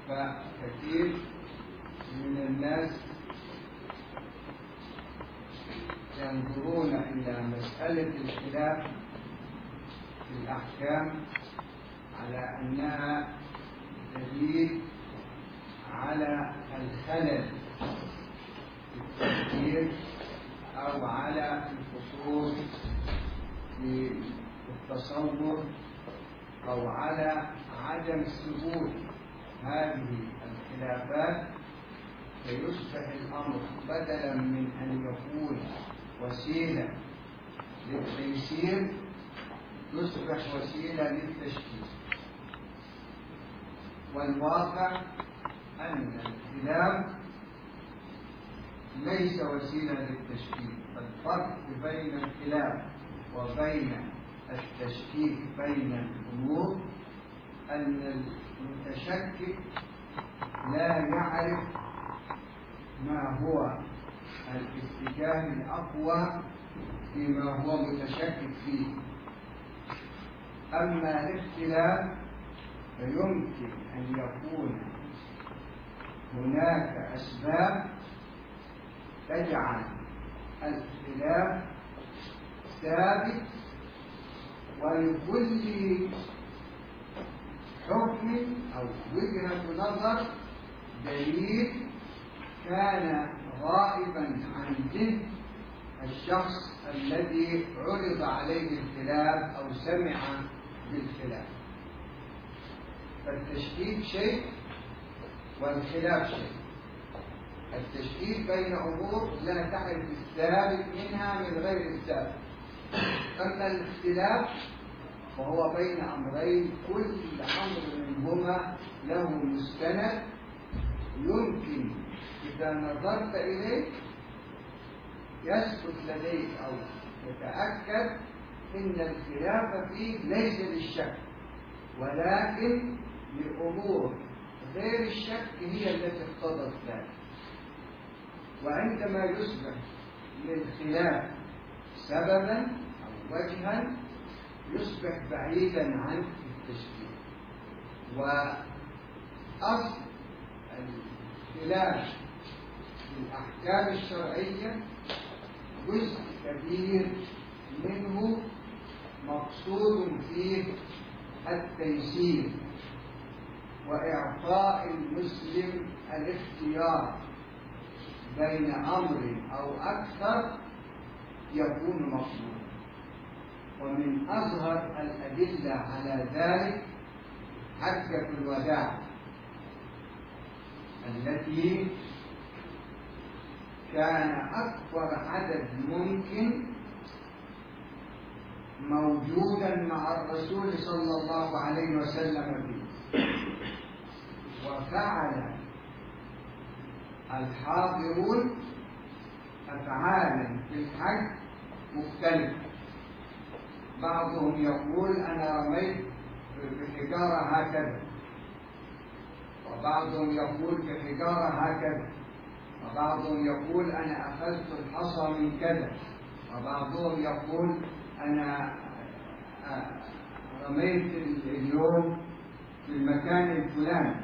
فكثير من الناس ينظرون إلى مسألة الخلاف في الأحكام على أنها دليل على الخلل في التفكير أو على القصور في التصور أو على عدم ثبوت هذه الخلافات، فيصبح الأمر بدلا من أن يكون وسيلة للتيسير يصبح وسيلة للتشكيك. والواقع أن الخلاف ليس وسيلة للتشكيك. فالفرق بين الخلاف وبين التشكيك بين الأمور أن المتشكك لا يعرف ما هو الاتجاه الأقوى فيما هو متشكك فيه. أما الاختلاف فيمكن أن يكون هناك أسباب تجعل الخلاف ثابت، ولكل حكم أو وجهة نظر دليل كان غائبا عن ذهن الشخص الذي عرض عليه الخلاف أو سمع بالخلاف. فالتشكيك شيء والخلاف شيء. التشكيك بين أمور لا تعرف الثابت منها من غير الثابت. أما الاختلاف فهو بين أمرين كل أمر منهما له مستند يمكن إذا نظرت إليه يثبت لديك أو يتأكد إن الخلاف فيه ليس للشك ولكن لأمور غير الشك هي التي اقتضت ذلك. وعندما يصبح للخلاف سببا أو وجها يصبح بعيدا عن التشكيك. وأصل الخلاف في الأحكام الشرعية جزء كبير منه مقصود فيه التيسير وإعطاء المسلم الاختيار بين أمر أو أكثر يكون مقصودا. ومن أظهر الأدلة على ذلك حجة الوداع التي كان أكبر عدد ممكن موجودا مع الرسول صلى الله عليه وسلم فيه، وفعل الحاضرون أفعالا في الحج مختلفة. بعضهم يقول أنا رميت بحجارة هكذا، وبعضهم يقول بحجارة هكذا، وبعضهم يقول أنا أخذت الحصى من كذا، وبعضهم يقول أنا رميت اليوم في المكان الفلاني.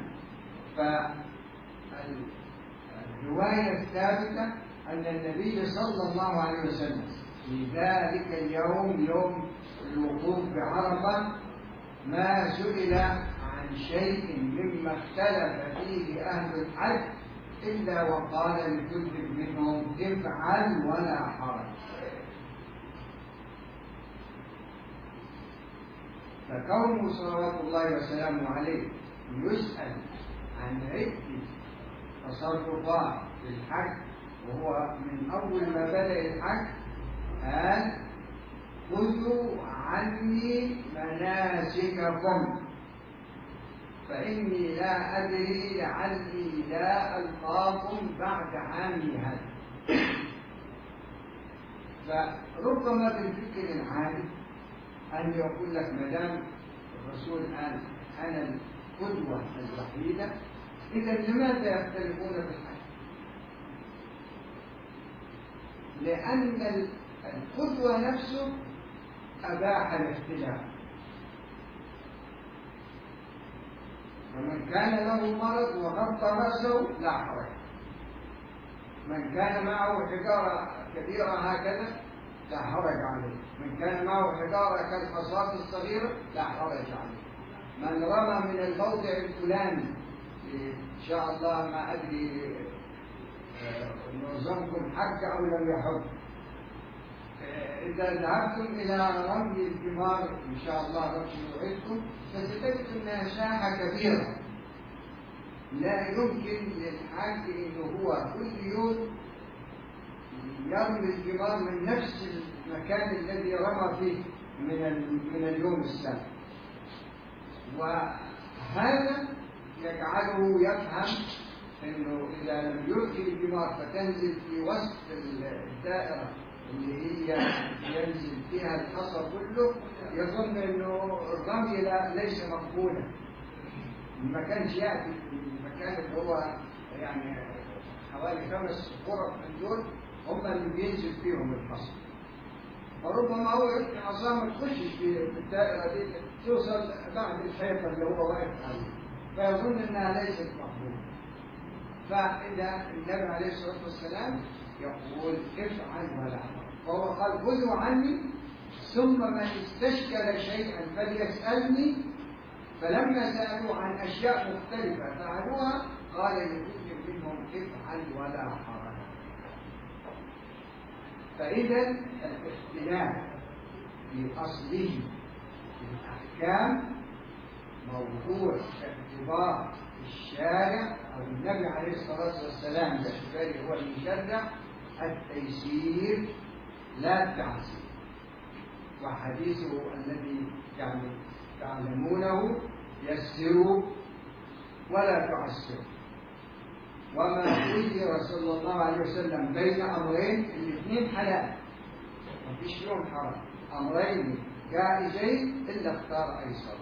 فالرواية الثابتة أن النبي صلى الله عليه وسلم في ذلك اليوم يوم الوقوف بعرفة ما سئل عن شيء مما اختلف فيه أهل الحج إلا وقال لكل منهم افعل ولا حرج. فكونه صلوات الله وسلامه عليه يسأل عن عدة تصرفات في الحج وهو من أول ما بدأ الحج قال خذوا عني مناسككم فإني لا أدري لعلي لا ألقاكم بعد عامي هذا. فربما بالفكر العادي أن يقول لك مدام الرسول قال أنا القدوة الوحيدة إذا لماذا يختلفون في الحج؟ لأن القدوة نفسه أباح الاختلاف. ومن كان له مرض وغطى رأسه لا حرج. من كان معه حجارة كبيرة هكذا لا حرج عليه. من كان معه حجارة كالحصاة الصغيرة لا حرج عليه. من رمى من الموضع الفلاني إن شاء الله ما أدري معظمكم حج أو لم يحج، إذا ذهبتم إلى رمي الجمار إن شاء الله ربي يوعدكم فستجد أنها ساحة كبيرة لا يمكن للحاج إنه هو كل يوم يرمي الجمار من نفس المكان الذي رمى فيه من اليوم السابق. وهذا يجعله يفهم انه اذا لم يلقي الجمار فتنزل في وسط الدائره اللي هي ينزل فيها الحصى كله، يظن انه الرمي ليس مقبولا. ما كانش ياتي في المكان اللي هو يعني حوالي 5 غرف من دول هم اللي بينزل فيهم الحصى. فربما هو يلقي عصا ما تخشش في الدائره دي، توصل بعد الحيطه اللي هو واقف عليه، فيظن انها ليست مقبوله. فاذا النبي عليه الصلاه والسلام يقول افعل ولا حرج، فهو قال خذوا عني ثم من استشكل شيئا فليسالني. فلما سالوه عن اشياء مختلفه فعلوها قال لكل منهم افعل ولا حرج. فاذا الاختلاف في اصله في الاحكام موضوع اعتبار الشارع او النبي عليه الصلاه والسلام باعتباره هو المشرع التيسير لا التعسير. وحديثه الذي يعني تعلمونه يسروا ولا تعسروا. وما خير صلى الله عليه وسلم بين امرين الاثنين حلال ما فيش فيهم حرام، امرين جائزين الا اختار ايسر.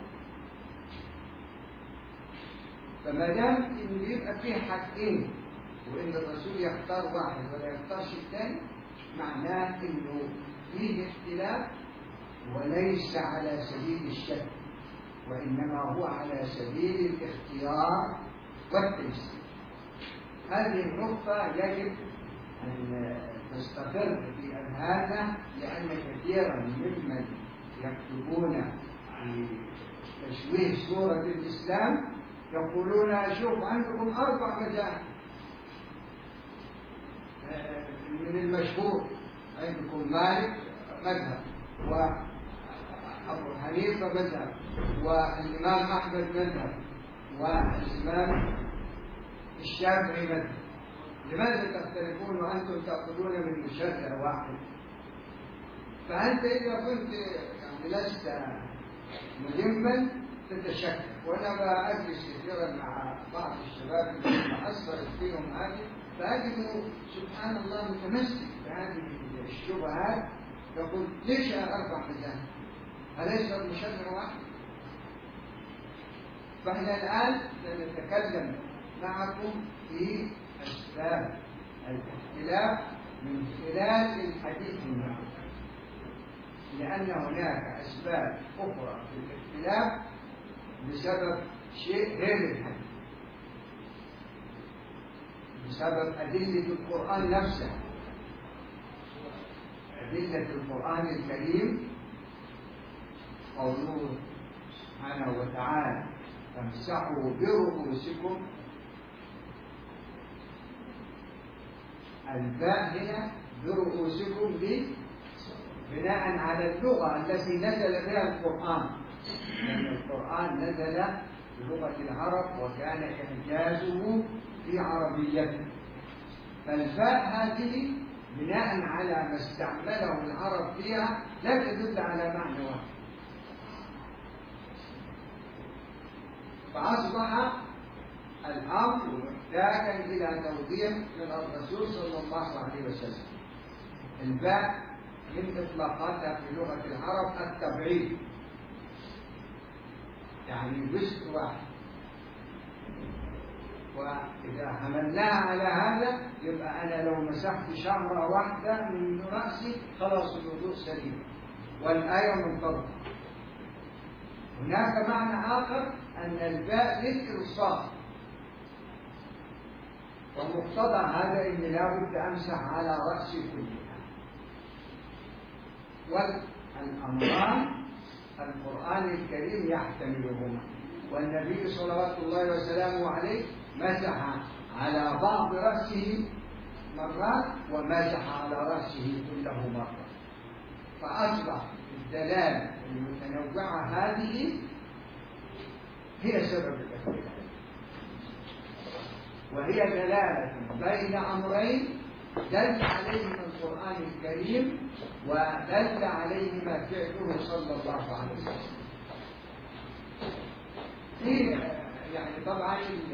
فما دام ان يبقى فيه حقين وان الرسول يختار واحد ولا يختارش الثاني معناه انه فيه اختلاف وليس على سبيل الشك، وانما هو على سبيل الاختيار والتيسير. هذه النقطة يجب أن تستقر في أذهاننا، لأن كثيرا ممن يكتبون في تشويه صورة الإسلام يقولون شوف عندكم 4 مذاهب من المشهور، عندكم مالك مذهب وأبو حنيفة مذهب والإمام أحمد مذهب والإمام الشافعي مذهب، لماذا تختلفون وأنتم تأخذون من مشرع واحد؟ فأنت إذا كنت يعني لست ملما تتشكك. وأنا بأجلس كثيرا مع بعض الشباب اللي أثرت فيهم هذه فأجد سبحان الله متمسك بهذه الشبهات، يقول ليش 4 مذاهب؟ أليس المشرع واحد؟ فإحنا الآن سنتكلم معكم في أسباب الاختلاف من خلال الحديث معكم، لأن هناك أسباب أخرى في الاختلاف بسبب شيء غير الحديث، بسبب أدلة القرآن نفسه. أدلة القرآن الكريم قوله سبحانه وتعالى فامسحوا برؤوسكم. الباء هنا برؤوسكم بناء على اللغة التي نزل بها القرآن، لأن القرآن نزل بلغة العرب وكان إعجازه في عربيته، فالباء هذه بناء على ما استعمله العرب فيها لا تدل على معنى واحد. فأصبح الأمر محتاجا إلى توضيح من الرسول صلى الله عليه وسلم. الباء من إطلاقاتها في لغة العرب التبعيد، يعني جزء واحد، وإذا حملناها على هذا يبقى أنا لو مسحت شعرة واحدة من رأسي خلاص الوضوء سليم والآية منطبقة. هناك معنى آخر أن الباء للإلصاق، ومقتضى هذا أني لابد أمسح على رأسي كلها. والأمران القرآن الكريم يحتملهما، والنبي صلوات الله وسلامه عليه مسح على بعض رأسه مرات ومسح على رأسه كله مرة، فأصبح الدلالة المتنوعة هذه هي سبب الاختلاف، وهي دلالة بين أمرين دل عليهما القرآن الكريم ودل عليهما فعله صلى الله عليه وسلم. يعني طبعا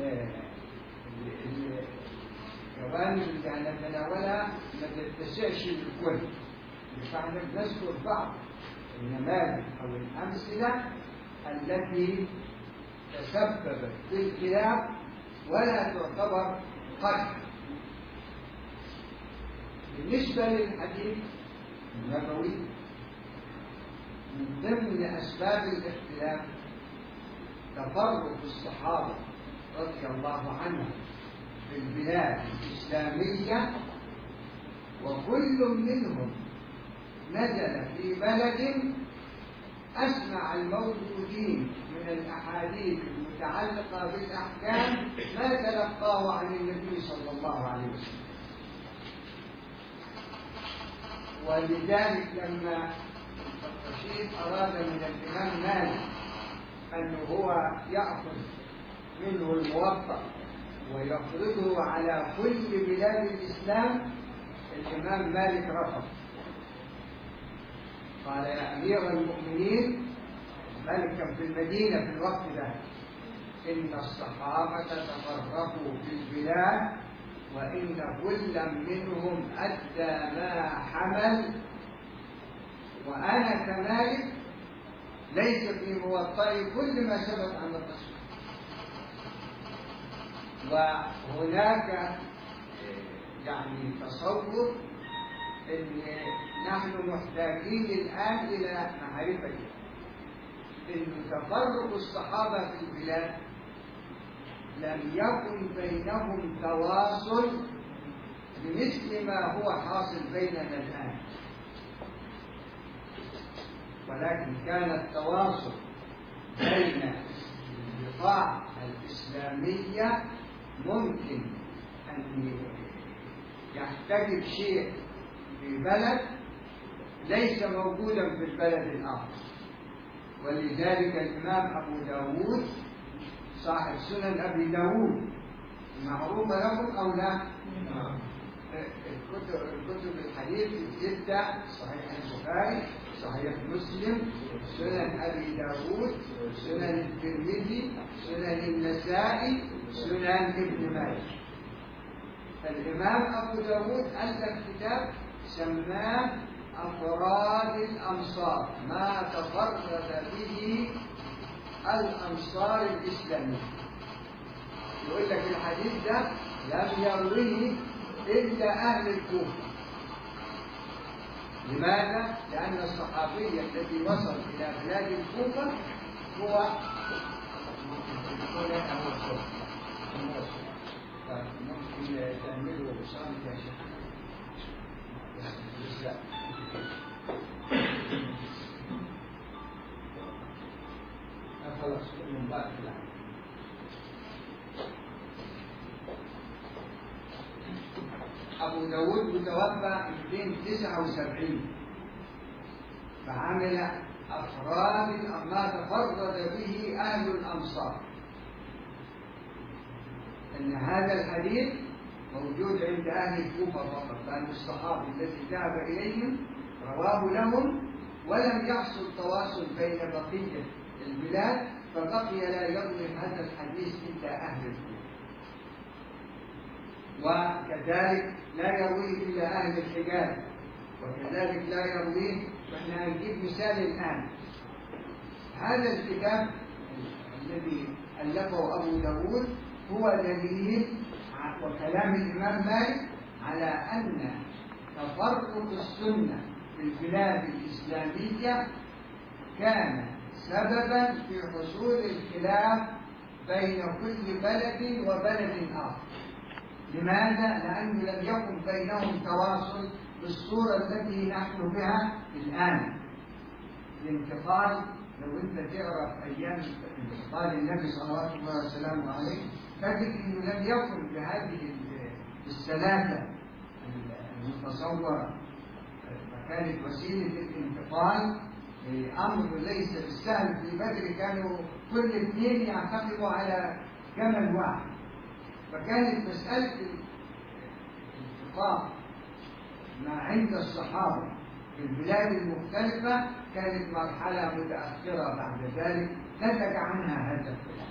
الجوانب اللي هنتناولها ما تتسعش للكل، فاحنا بنذكر بعض النماذج او الامثله التي تسببت في الخلاف ولا تعتبر قدحا. بالنسبه للحديث النبوي، من ضمن اسباب الاختلاف تفرق الصحابه رضي الله عنهم في البلاد الإسلامية، وكل منهم نزل في بلد أسمع الموجودين من الأحاديث المتعلقة بالأحكام ما تلقاه عن النبي صلى الله عليه وسلم. ولذلك لما الرشيد أراد من الإمام مالك أنه هو يأخذ منه الموطأ ويفرضه على كل بلاد الإسلام، الإمام مالك رفض. قال: يا أمير المؤمنين، مالك كان في المدينة في الوقت ده، إن الصحابة تفرقوا في البلاد وإن كل منهم أدى ما حمل، وأنا كمالك ليس في موطئي كل ما ثبت عن الرسول. وهناك يعني تصور ان نحن محتاجين الان الى معرفه ان تفرق الصحابه في البلاد لم يكن بينهم تواصل بمثل ما هو حاصل بيننا الان، ولكن كان التواصل بين البقاع الإسلامية ممكن أن يحتجب شيء في بلد ليس موجودا في البلد الآخر. ولذلك الإمام أبو داود صاحب سنن أبي داود معروفة لكم أو لا؟ الكتب الحديث الستة: صحيح البخاري، صحيح مسلم، سنن أبي داود، سنن الترمذي، سنن النسائي، سنن ابن ماجه. الإمام أبو داود ألف كتاب سماه أفراد الأمصار، ما تفرد به الأمصار الإسلامية. يقول لك الحديث ده لم يرويه إلا أهل الكوفة. لماذا؟ لأن الصحابي الذي وصل إلى بلاد الكوفة هو ممكن تعملوا صامت يا شيخ. خلاص من بعد الآن. أبو داود متوفى 279، فعمل أفراد ما تفرد به أهل الأمصار. أن هذا الحديث موجود عند أهل الكوفة فقط، لأن الصحابي الذي ذهب إليهم رواه لهم، ولم يحصل تواصل بين بقية البلاد، فبقي لا يروي هذا الحديث إلا أهل الكوفة. وكذلك لا يرويه إلا أهل الحجاز، وكذلك لا يرويه. فإحنا هنجيب مثال الآن. هذا الكتاب الذي ألفه أبو داود هو دليل وكلام الإمام مالك على أن تفرق السنة في البلاد الإسلامية كان سببا في حصول الخلاف بين كل بلد وبلد آخر. لماذا؟ لأنه لم يكن بينهم تواصل بالصورة التي نحن بها الآن. الانتقال، لو أنت تقرأ أيام انتقال النبي صلى الله عليه وسلم تجد أنه لم يكن بهذه السلاسة المتصورة. فكانت وسيلة الانتقال أمر ليس بالسهل. في بدر كانوا كل اثنين يعتقدوا على جمل واحد، فكانت مسألة الانتقال ما عند الصحابة في البلاد المختلفة كانت مرحلة متأخرة. بعد ذلك نتج عنها هذا الخلاف.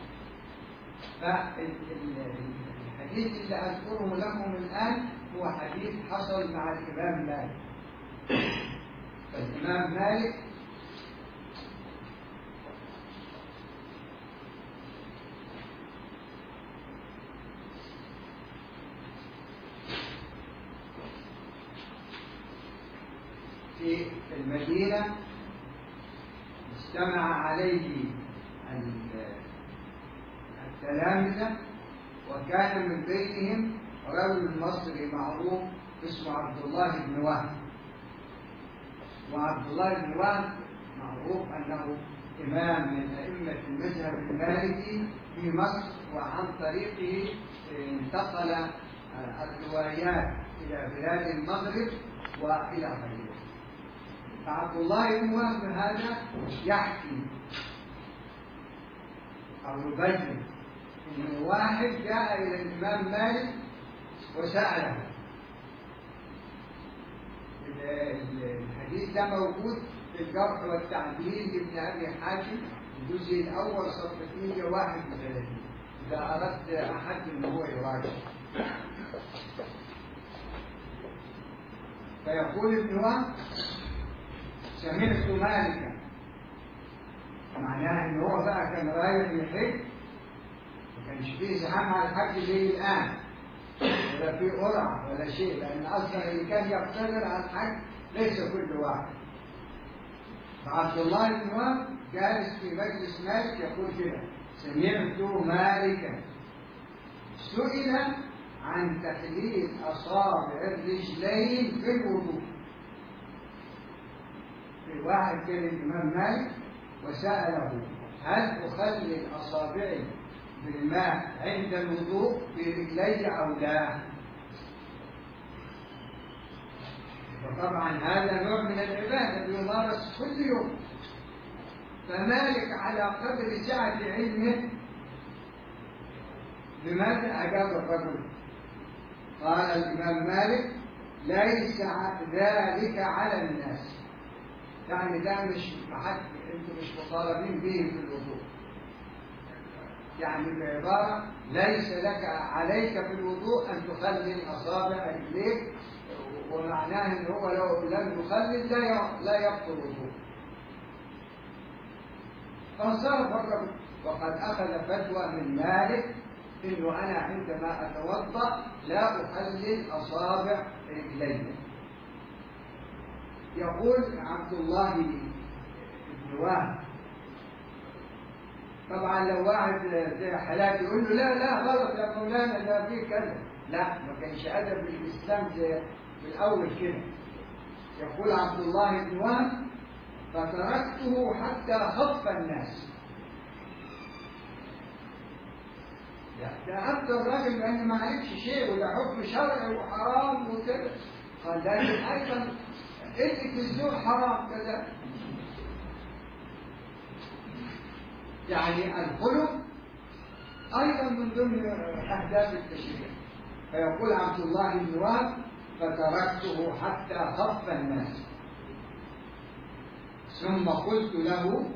فالحديث اللي أذكره لكم الآن هو حديث حصل مع الإمام مالك. فالإمام مالك في المدينة اجتمع عليه التلامذة، وكان من بينهم رجل مصري معروف اسمه عبد الله بن وهب. وعبد الله بن وهب معروف أنه إمام من أئمة المذهب المالكي في مصر، وعن طريقه انتقل الروايات إلى بلاد المغرب وإلى غيره. فعبد الله بن وهب هذا يحكي أو يبين إن واحد جاء إلى الإمام مالك وسأله. الحديث ده موجود في الجرح والتعديل لابن أبي حاتم الجزء الأول صفحة 131 إذا أردت أحد أن هو يراجع. فيقول ابن وهب: سمعت مالكا. معناه ان هو بقى كان رايح يحج، ما كانش فيه زحام على الحج زي الان، ولا فيه قرعه ولا شيء، لان اصلا اللي كان يقتدر على الحج ليس كل واحد. فعبد الله بن وهب جالس في مجلس مالك يقول كده: سمعت مالكا سئل عن تخليل اصابع الرجلين في الوضوء. واحد كان الإمام مالك وسأله: هل أخلل أصابعي بالماء عند الوضوء برجلي أو لا؟ وطبعا هذا نوع من العبادة بيمارس كل يوم. فمالك على قدر سعة علمه بماذا أجاب الرجل؟ قال الإمام مالك: ليس ذلك على الناس. يعني ده مش حد انتم مش مطالبين به في الوضوء. يعني بعبارة: ليس لك عليك في الوضوء أن تخلل أصابع رجليك، ومعناه أن هو لو لم يخلل لا يبطل الوضوء. فانصرف الرجل، وقد أخذ فتوى من مالك إنه أنا عندما أتوضأ لا أخلل أصابع رجلي. يقول عبد الله بن وهب: طبعا لو واحد زي حالات يقول له لا لا غلط يا مولانا ده فيه كذا، لا، ما كانش أدب الإسلام زي في الأول كده. يقول عبد الله بن وهب: فتركته حتى خف الناس. ده أكثر راجل لأن ما عرفش شيء، وده حكم شرعي وحرام وكده. قال لكن أيضا قلة الذوق حرام كذا. يعني الخلق أيضا من ضمن أهداف التشريع. فيقول عبد الله بن وهب: فتركته حتى خف الناس، ثم قلت له: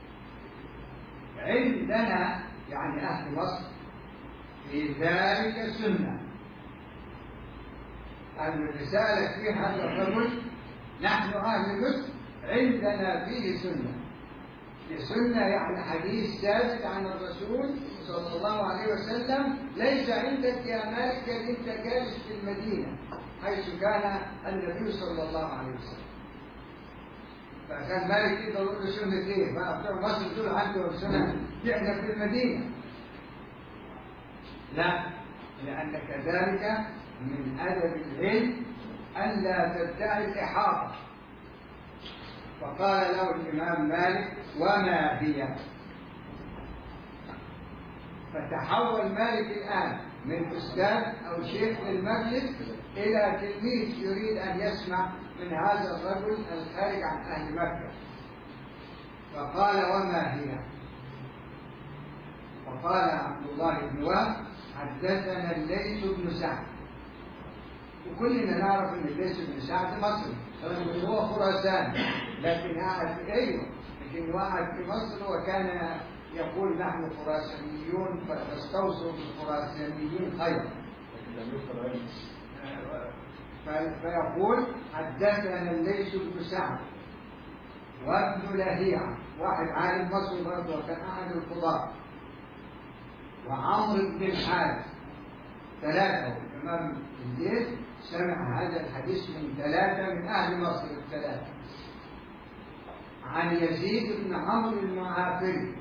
عندنا يعني أهل مصر في ذلك سنة. الرسالة في هذا الرجل: نحن أهل مصر عندنا فيه سنة. سنة يعني حديث ثابت عن الرسول صلى الله عليه وسلم، ليس عندك يا مالك أنت جالس في المدينة حيث كان النبي صلى الله عليه وسلم. فكان مالك يقدر يقول له سنة ايه؟ بقى بتوع مصر تقول عنده سنة احنا في المدينة. لا، لأن كذلك من أدب العلم ألا تدعي الإحاطة. فقال له الإمام مالك: وما هي؟ فتحول مالك الآن من أستاذ أو شيخ للمجلس إلى تلميذ يريد أن يسمع من هذا الرجل الخارج عن أهل مكة. فقال: وما هي؟ فقال عبد الله بن وهب: حدثنا الليث بن سعد. وكلنا نعرف ان الليث بن سعد مصري، رغم هو خراسان، لكن قاعد لكن قاعد في مصر، وكان يقول: نحن خراسانيون فاستوصوا بالخراسانيين خيرا. فيقول: حدثنا الليث بن سعد وابن لهيعة، واحد عالم مصري برضه وكان احد القضاة، وعمرو بن الحارث. ثلاثة. الإمام الليث سمع هذا الحديث من ثلاثة من أهل مصر الثلاثة، عن يزيد بن عمرو المعافري.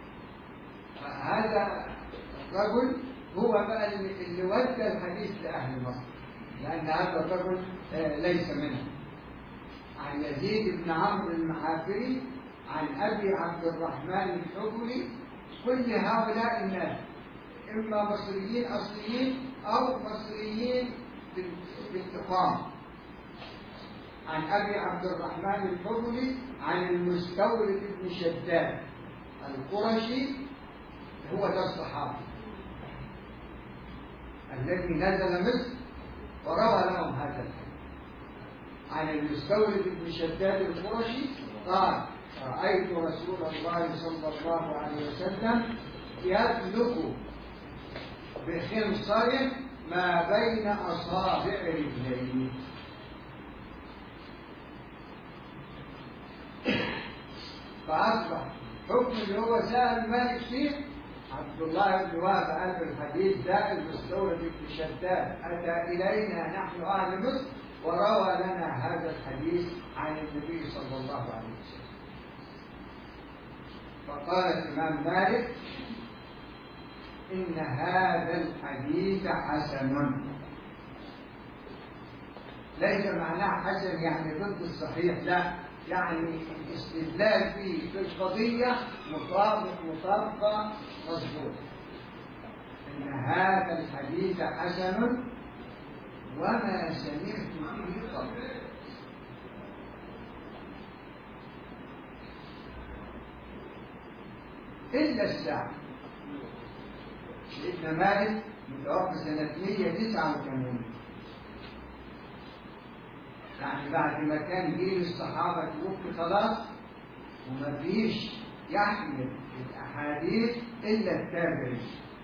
هذا الرجل هو بقى اللي ودى الحديث لأهل مصر، لأن هذا الرجل ليس منه. عن يزيد بن عمرو المعافري عن أبي عبد الرحمن الحبري. كل هؤلاء الناس إما مصريين أصليين أو مصريين بالإقامة. عن أبي عبد الرحمن الحبري عن المستورد بن شداد القرشي، هو ده الصحابي الذي نزل مصر وروى لهم هذا الحديث. عن المستورد بن شداد القرشي قال: رأيت رسول الله صلى الله عليه وسلم يدلك بخنصر ما بين أصابع رجليه. فأصبح حكم اللي هو سأل مالك فيه عبد الله بن وهب قال في الحديث ده: المستورد بن شداد أتى إلينا نحن أهل مصر وروى لنا هذا الحديث عن النبي صلى الله عليه وسلم. فقال الإمام مالك: إن هذا الحديث حسن. ليس معناه حسن يعني ضد الصحيح، لا، يعني الاستدلال فيه في القضية مطابقة مظبوطة. إن هذا الحديث حسن وما سمعت به قبل. إلا الساعة. سيدنا مالك متوفى سنة 189، يعني بعد ما كان جيل الصحابة توفي خلاص وما فيش يحمل الأحاديث إلا التابعين.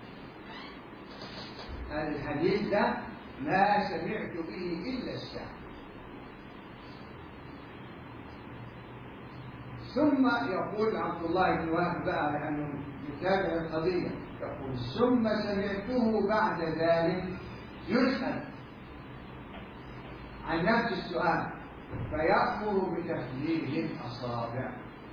هذا الحديث ده ما سمعت به إلا الساعة. ثم يقول عبد الله بن وهب بقى لأنه يتابع القضية، يقول: ثم سمعته بعد ذلك يسأل عن نفس السؤال فيأمر بتخليل الأصابع.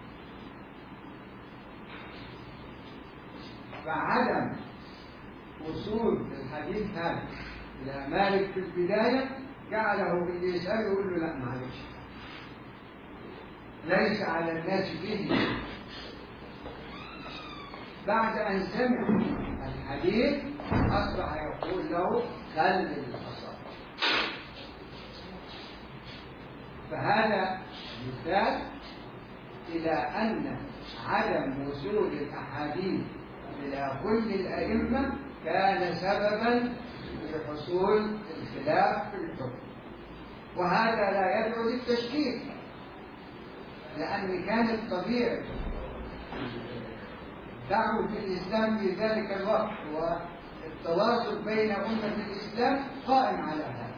فعدم وصول الحديث هذا إلى مالك في البداية جعله اللي يسأله يقول له: لا معلش، ليس على الناس فيه. بعد أن سمع الحديث أصبح يقول له: خلل الأصابع. فهذا مثال إلى أن عدم وصول الأحاديث إلى كل الأئمة كان سببا لحصول الخلاف في الحكم، وهذا لا يدعو للتشكيك، لأن كانت طبيعة دعوة الإسلام في ذلك الوقت والتواصل بين أمة الإسلام قائم على هذا.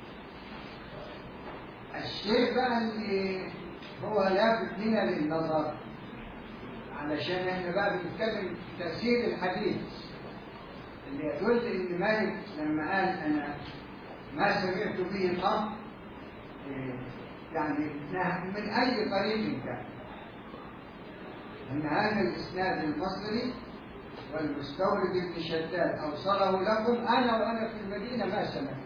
الشيء بقى اللي هو لافت لنا للنظر، علشان احنا بقى بنتكلم في تأثير الحديث، اللي يدل ان مالك لما قال: انا ما سمعت به قط، يعني من أي طريق كان، أن هذا الإسناد المصري والمستورد ابن شداد أوصله لكم أنا وأنا في المدينة ما سمعت.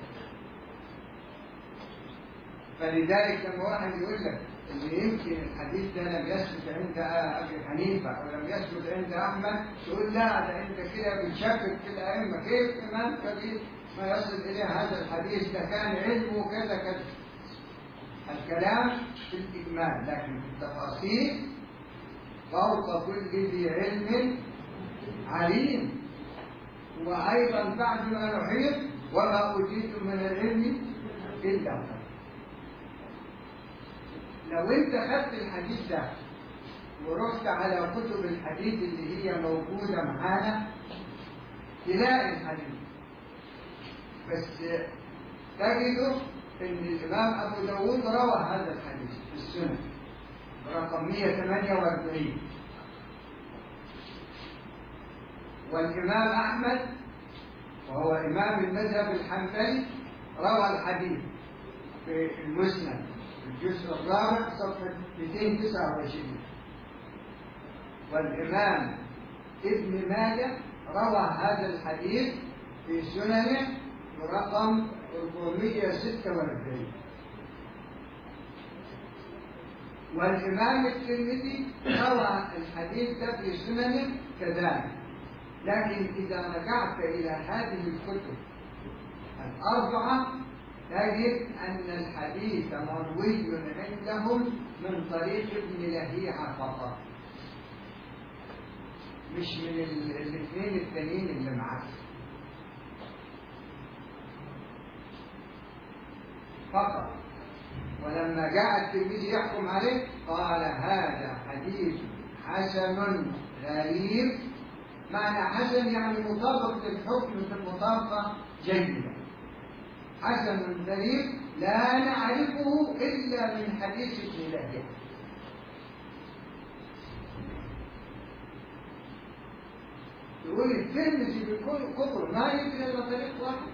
فلذلك لما واحد يقول لك إن يمكن الحديث ده لم يثبت عند أبي حنيفة أو لم يثبت عند أحمد، تقول لا ده أنت كده بتشكك في الأئمة، كيف إمام كبير ما يصل إليه هذا الحديث؟ ده كان علمه كذا كذا. الكلام في الإجمال، لكن في التفاصيل فوق كل ذي علم عليم. وأيضا بعد ما نحيط وما أوتيت من العلم إلا قليلا. لو أنت خدت الحديث ده ورحت على كتب الحديث اللي هي موجودة معانا تلاقي الحديث، بس تجده إن الإمام أبو داود روى هذا الحديث في السنة رقم 148، والإمام أحمد وهو إمام المذهب الحنبلي روى الحديث في المسند الجزء الرابع صفحة 229، والإمام ابن ماجه روى هذا الحديث في سننه رقم 446، والإمام الترمذي روى الحديث ده في سننه كذلك. لكن إذا رجعت إلى هذه الكتب الأربعة تجد أن الحديث مروي عندهم من طريق ابن لهيعة فقط، مش من الاثنين التانيين اللي معاه فقط. ولما جاء الترمذي يحكم عليه قال هذا حديث حسن غريب. معنى حسن يعني مطابق للحكم في المطابقة جيدة. حسن غريب لا نعرفه إلا من حديث ابن لهيعة. يقول الترمذي بكل كفر ما يمكن إلا طريق واحد.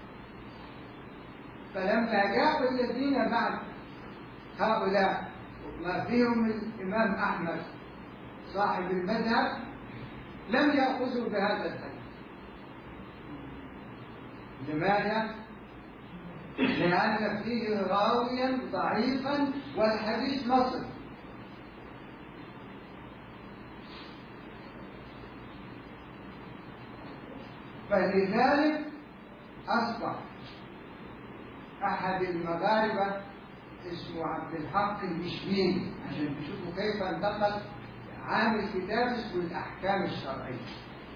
فلما جاءوا الذين بعد هؤلاء ما فيهم الإمام أحمد صاحب المذهب لم يأخذوا بهذا الحديث. لماذا؟ لأن فيه راويا ضعيفا والحديث مصر. فلذلك أصبح أحد المغاربة اسمه عبد الحق الإشبيلي، عشان تشوفوا كيف انتقل، عامل كتاب اسمه الأحكام الشرعية،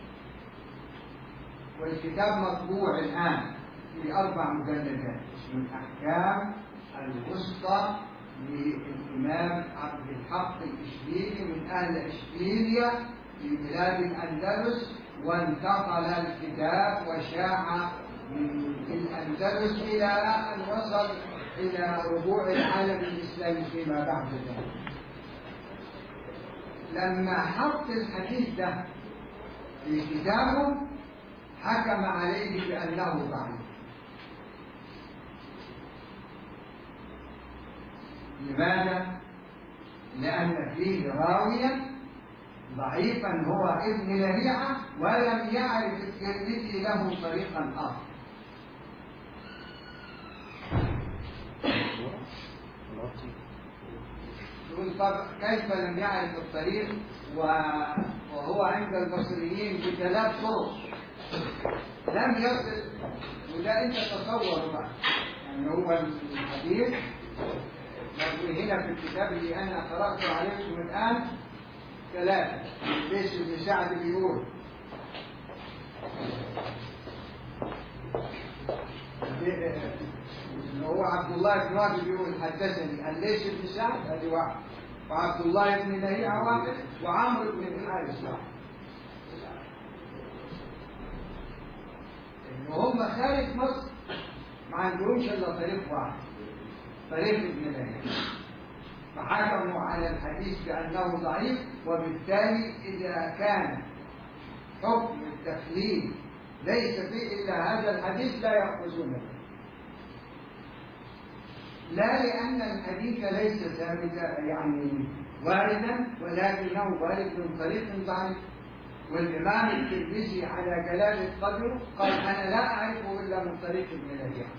والكتاب مطبوع الآن في 4 مجلدات اسمه الأحكام الوسطى للإمام عبد الحق الإشبيلي من أهل إشبيلية في بلاد الأندلس، وانتقل الكتاب وشاع من الأندلس إلى أن وصل إلى ربوع العالم الإسلامي فيما بعد ذلك. لما حط الحديث ده في كتابه حكم عليه بأنه ضعيف. لماذا؟ لأن فيه راويا ضعيفا هو ابن لهيعة ولم يعرف الترمذي له طريقا آخر. يقول طب كيف لم يعرف الطريق وهو عند البصريين ب3 طرق لم يصل؟ وده انت تصور بقى، يعني هو الحديث مروي هنا في الكتاب اللي انا قراته عليكم الان 3. ليش ابن سعد بيقول هو عبد الله بن وهب بيقول حدثني الليث بن سعد ادي واحد، وعبد الله بن لهيعة واحد، وعمرو بن الحارث واحد. ان هم خارج مصر ما عندهمش الا طريق واحد، طريق ابن لهيعة، فحكموا على الحديث بانه ضعيف. وبالتالي اذا كان حكم التخليل ليس فيه الا هذا الحديث لا يأخذونه. لا لأن الحديث ليس ثابتا يعني واردا، ولكنه وارد من طريق ضعيف. والإمام الترمذي على جلالة قدره قال أنا لا أعرفه إلا من طريق ابن لهيعة.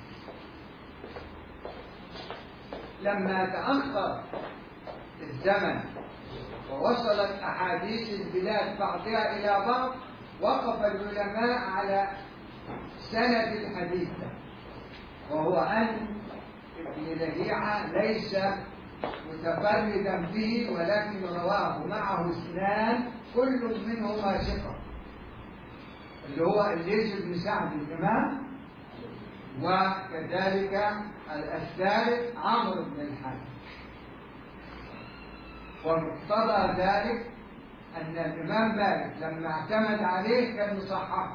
لما تأخر الزمن ووصلت أحاديث البلاد بعضها إلى بعض، وقف العلماء على سند الحديث ده، وهو أن ابن لهيعة ليس متفردا به، ولكن رواه معه اثنان كل منهما ثقة، اللي هو الليث بن سعد الإمام، وكذلك الثالث عمرو بن الحارث. ومقتضى ذلك أن الإمام مالك لما اعتمد عليه كان يصححه.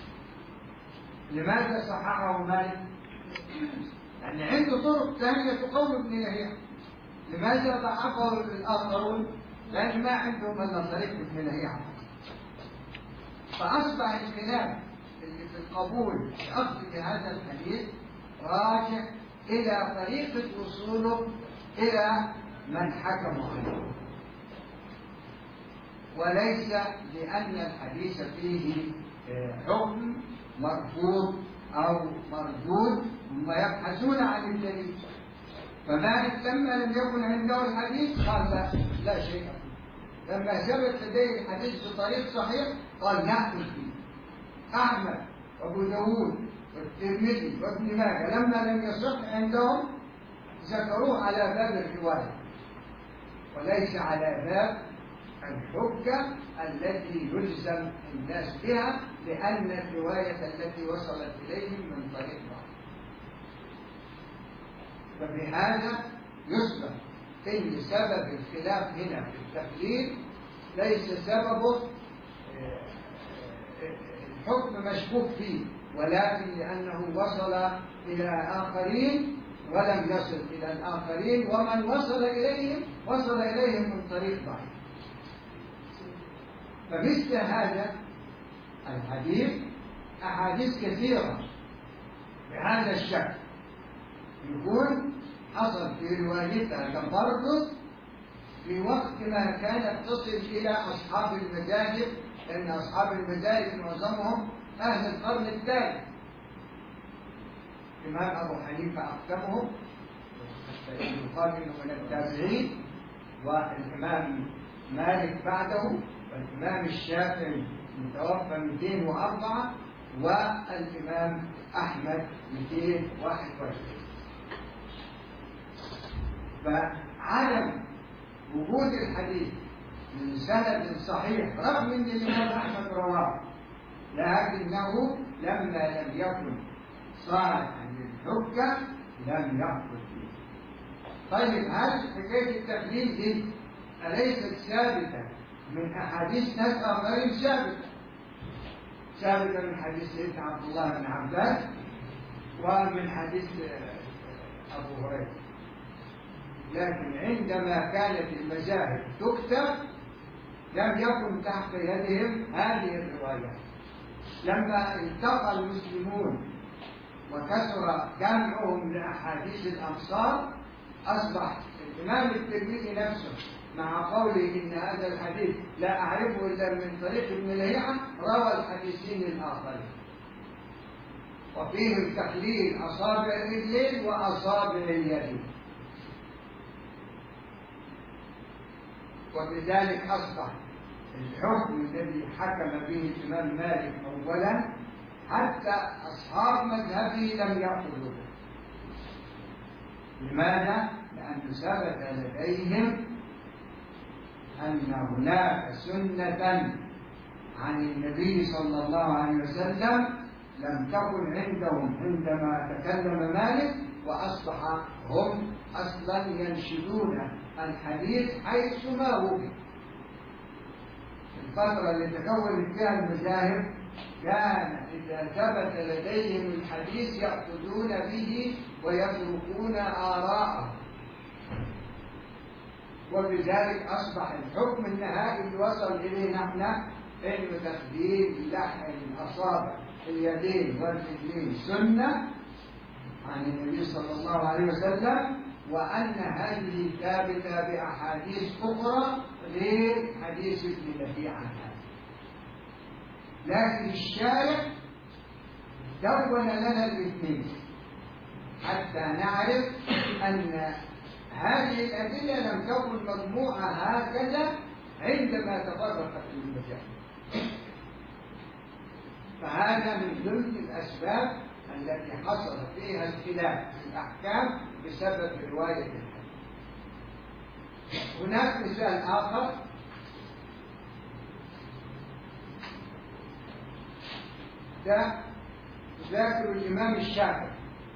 لماذا صححه مالك؟ لأن عنده طرق ثانية تقوي ابن لهيعة. لماذا ضعفه الآخرون؟ لأن ما عندهم إلا طريق ابن لهيعة. فأصبح الخلاف اللي في القبول بأخذ هذا الحديث راجع إلى طريقة وصوله إلى من حكم عليه، وليس لأن الحديث فيه حكم مرفوض أو مردود، هم يبحثون عن الدليل. فمالك لما لم يكن عنده الحديث قال لا شيء فيه. لما ثبت لديه الحديث بطريق صحيح قال نأخذ فيه. أحمد وأبو داود والترمذي وابن ماجه لما لم يصح عندهم ذكروه على باب الرواية وليس على باب الحجة التي يلزم الناس بها، لأن الرواية التي وصلت إليهم من طريق واحد. فبهذا يصبح إن سبب الخلاف هنا في التقليد ليس سببه الحكم مشكوك فيه، ولكن لأنه وصل إلى آخرين ولم يصل إلى الآخرين، ومن وصل إليهم من طريق ضعيف. فمثل هذا الحديث أحاديث كثيرة بهذا الشكل يكون حصل في روايتها تفرد في وقت ما كانت تصل إلى أصحاب المذاهب، لأن أصحاب المذاهب معظمهم أهل القرن الثالث. الإمام أبو حنيفة أقدمهم يقال إنه من التابعين، والإمام مالك بعده، والإمام الشافعي متوفى 204، والإمام أحمد 221. فعدم وجود الحديث من سند صحيح رغم أن الإمام أحمد رواه، لكنه لما لم يكن صالحا للحجة لم يقبل فيه. طيب هل حكاية التقليد دي أليست ثابتة من أحاديث ناس آخرين؟ ثابتة من حديث سيدنا عبد الله بن عباس ومن حديث أبو هريرة. لكن عندما كانت المذاهب تكتب لم يكن تحت يدهم هذه الروايات. لما التقى المسلمون وكثر جمعهم لأحاديث الأمصار أصبح الإمام الترمذي نفسه مع قوله إن هذا الحديث لا أعرفه إلا من طريق ابن لهيعة روى الحديثين الآخرين، وفيه تقليد أصابع الرجلين وأصابع اليدين. وبذلك أصبح الحكم الذي حكم به الإمام مالك أولا حتى أصحاب مذهبه لم يأخذوا به. لماذا؟ لأن ثبت لديهم أن هناك سنة عن النبي صلى الله عليه وسلم لم تكن عندهم عندما تكلم مالك، وأصبح هم أصلا ينشدون الحديث حيثما وجد. الفترة اللي تكونت فيها المذاهب كان إذا ثبت لديهم الحديث يأخذون به ويتركون آراءه، وبذلك أصبح الحكم النهائي اللي وصل إليه نحن إنه تخدير لحم الأصابع اليدين والرجلين سنة عن النبي صلى الله عليه وسلم، وأن هذه ثابتة بأحاديث أخرى غير حديث ابن لهيعة هذا. لكن الشارع دون لنا الاثنين حتى نعرف أن هذه الأدلة لم تكن مجموعة هكذا عندما تفرقت المجال. فهذا من ضمن الأسباب التي حصل فيها الخلاف في الأحكام بسبب رواية الحديث. هناك مثال آخر ده ذاكر الإمام الشافعي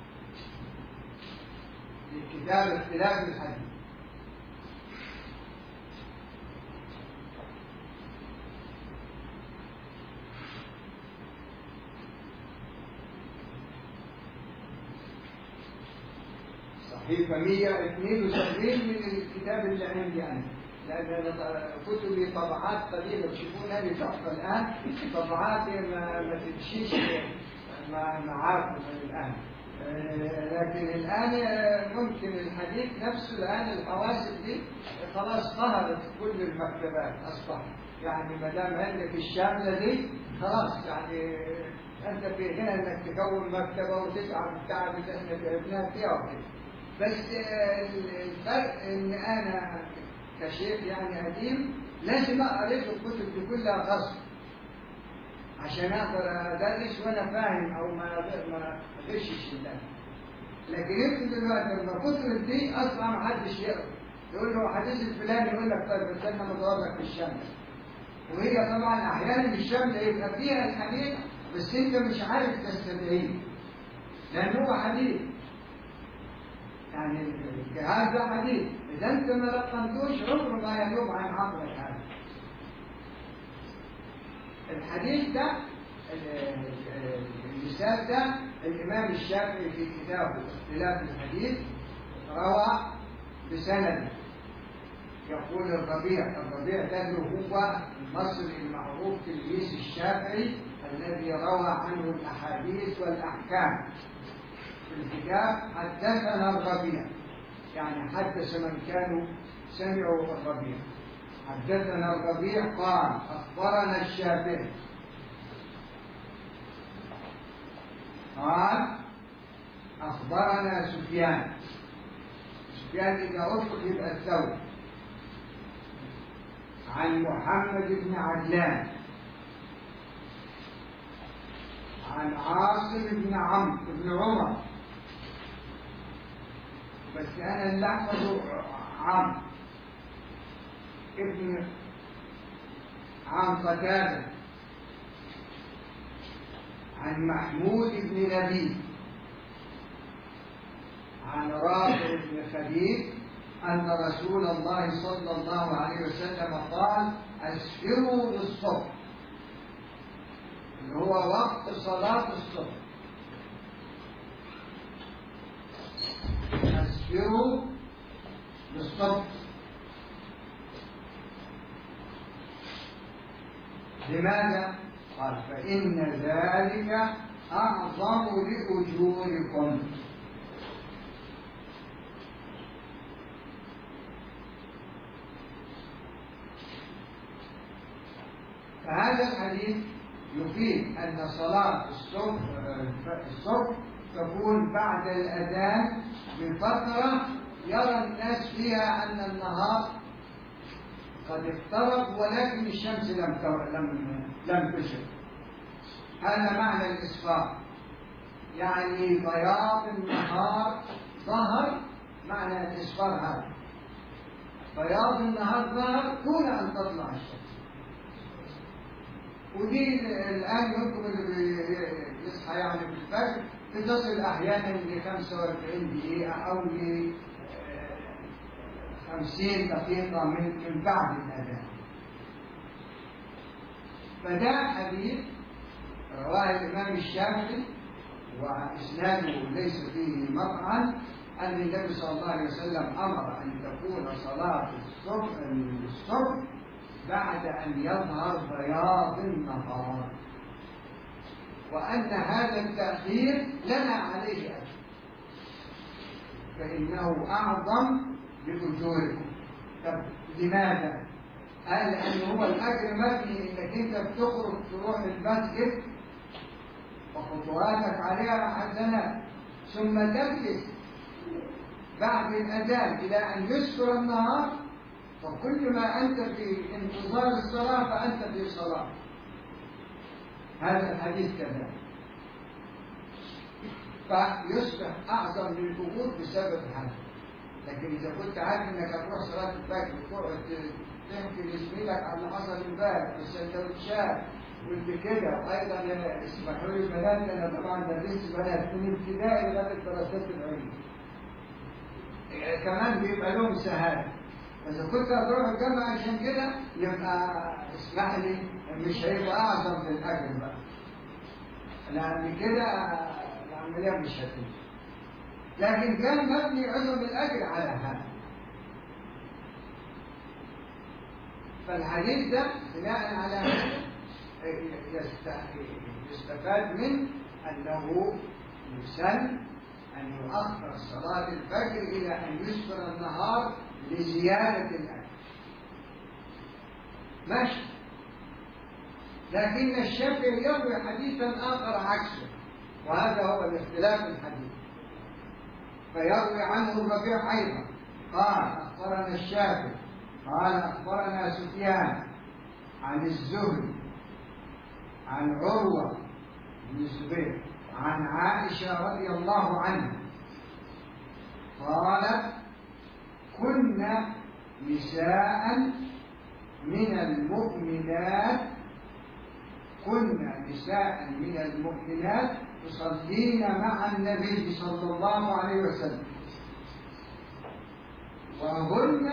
في كتاب اختلاف الحديث. صحيفة 172 من الكتاب اللي عندي أنا، لأن كتبي طبعات قليلة تشوفونها اللي تحفة الآن، طبعاتي ما تمشيش معاكم الآن. لكن الآن ممكن الحديث نفسه الآن الحواسب دي خلاص قهرت كل المكتبات أصبح، يعني ما دام عندك الشاملة دي خلاص، يعني أنت في هنا إنك تكون مكتبة وتتعب التعب اللي إحنا تعبناه فيها وكده. بس الفرق إن أنا كشيخ يعني قديم لازم أقرأ الكتب دي كلها غصب عشان أقدر أدرس وأنا فاهم أو ما أغشش الله. لكن أنت دلوقتي لما كتب دي أصلا ما حدش يقرأ، يقول له حديث الفلاني يقول لك طيب استنى مدور لك في الشمس، وهي طبعا أحيانا الشمس يبقى فيها الحديث بس أنت مش عارف تستدعيه لأن هو حديث، يعني الجهاز ده حديث، إذا أنت ما لقنتوش عمره ما ينوب عن عقلك هذا. الحديث ده المثال ده الإمام الشافعي في كتابه اختلاف الحديث روى بسند. يقول الربيع ده هو المصري المعروف تلميذ الشافعي الذي روى عنه الأحاديث والأحكام. في الكتاب حدثنا الربيع، يعني حدث من كانوا سمعوا الربيع. حدثنا الربيع قال أخبرنا الشافعي قال أخبرنا سفيان إذا أطلق يبقى الثوري عن محمد بن عدلان عن عاصم بن عمرو بن عمر، بس أنا اللي أحفظه عمرو ابن عن قتادة عن محمود بن نبي عن رافع بن خديج أن رسول الله صلى الله عليه وسلم قال أسفروا بالصبح، اللي هو وقت صلاة الصبح، أسفروا بالصبح. لماذا؟ قال فإن ذلك أعظم لأجوركم. فهذا الحديث يفيد أن صلاة الصبح تكون بعد الأذان بفترة يرى الناس فيها أن النهار قد اقترب ولكن الشمس لم تشرق. هذا معنى الإسفار، يعني بياض النهار ظهر، معنى الإسفار هذا بياض النهار ظهر دون أن تطلع الشمس. ودي الآن يمكن اللي يصحى يعني في الفجر بتصل أحيانا ل 45 دقيقة أو ل 50 دقيقة من بعد الأذان. فده حديث رواه الإمام الشافعي وإسناده ليس فيه مطعن، أن النبي صلى الله عليه وسلم أمر أن تكون صلاة الصبح بعد أن يظهر بياض النهار، وأن هذا التأخير لنا عليه أجر. فإنه أعظم لأجوركم. طب لماذا؟ قال لأن هو الأجر مبني إنك أنت بتخرج تروح المسجد وخطواتك عليها حسنات، ثم تجلس بعد الأذان إلى أن يسفر النهار، فكل ما أنت في انتظار الصلاة فأنت في صلاة. هذا الحديث كذلك، فيصبح أعظم للأجور بسبب هذا. لكن إذا كنت عارف إنك هتروح صلاة الفجر وتقعد تحكي لزميلك على اللي حصل امبارح والسندوتشات والكده، وأيضا اسمحوا لي بنات، أنا طبعا درست بنات من ابتدائي لغاية الدراسات العليا، كمان بيبقى لهم سهالة. إذا كنت هتروح الجامعة عشان كده يبقى اسمح لي مش هيبقى أعظم للأجر بقى، لأن كده العملية مش هتمشي. لكن كان مبني عظم الأجر على هذا. فالحديث ده بناء على هذا يستفاد منه أنه يسن أن يؤخر صلاة الفجر إلى أن يسفر النهار لزيادة الأجر. ماشي. لكن الشافعي يروي حديثا آخر عكسه، وهذا هو الاختلاف الحديث. فيروي عنه الربيع أيضا قال أخبرنا الشافعي قال أخبرنا سفيان عن الزهري عن عروة بن الزبير عن عائشة رضي الله عنها قالت كنا نساء من المؤمنات يصلين مع النبي صلى الله عليه وسلم وهن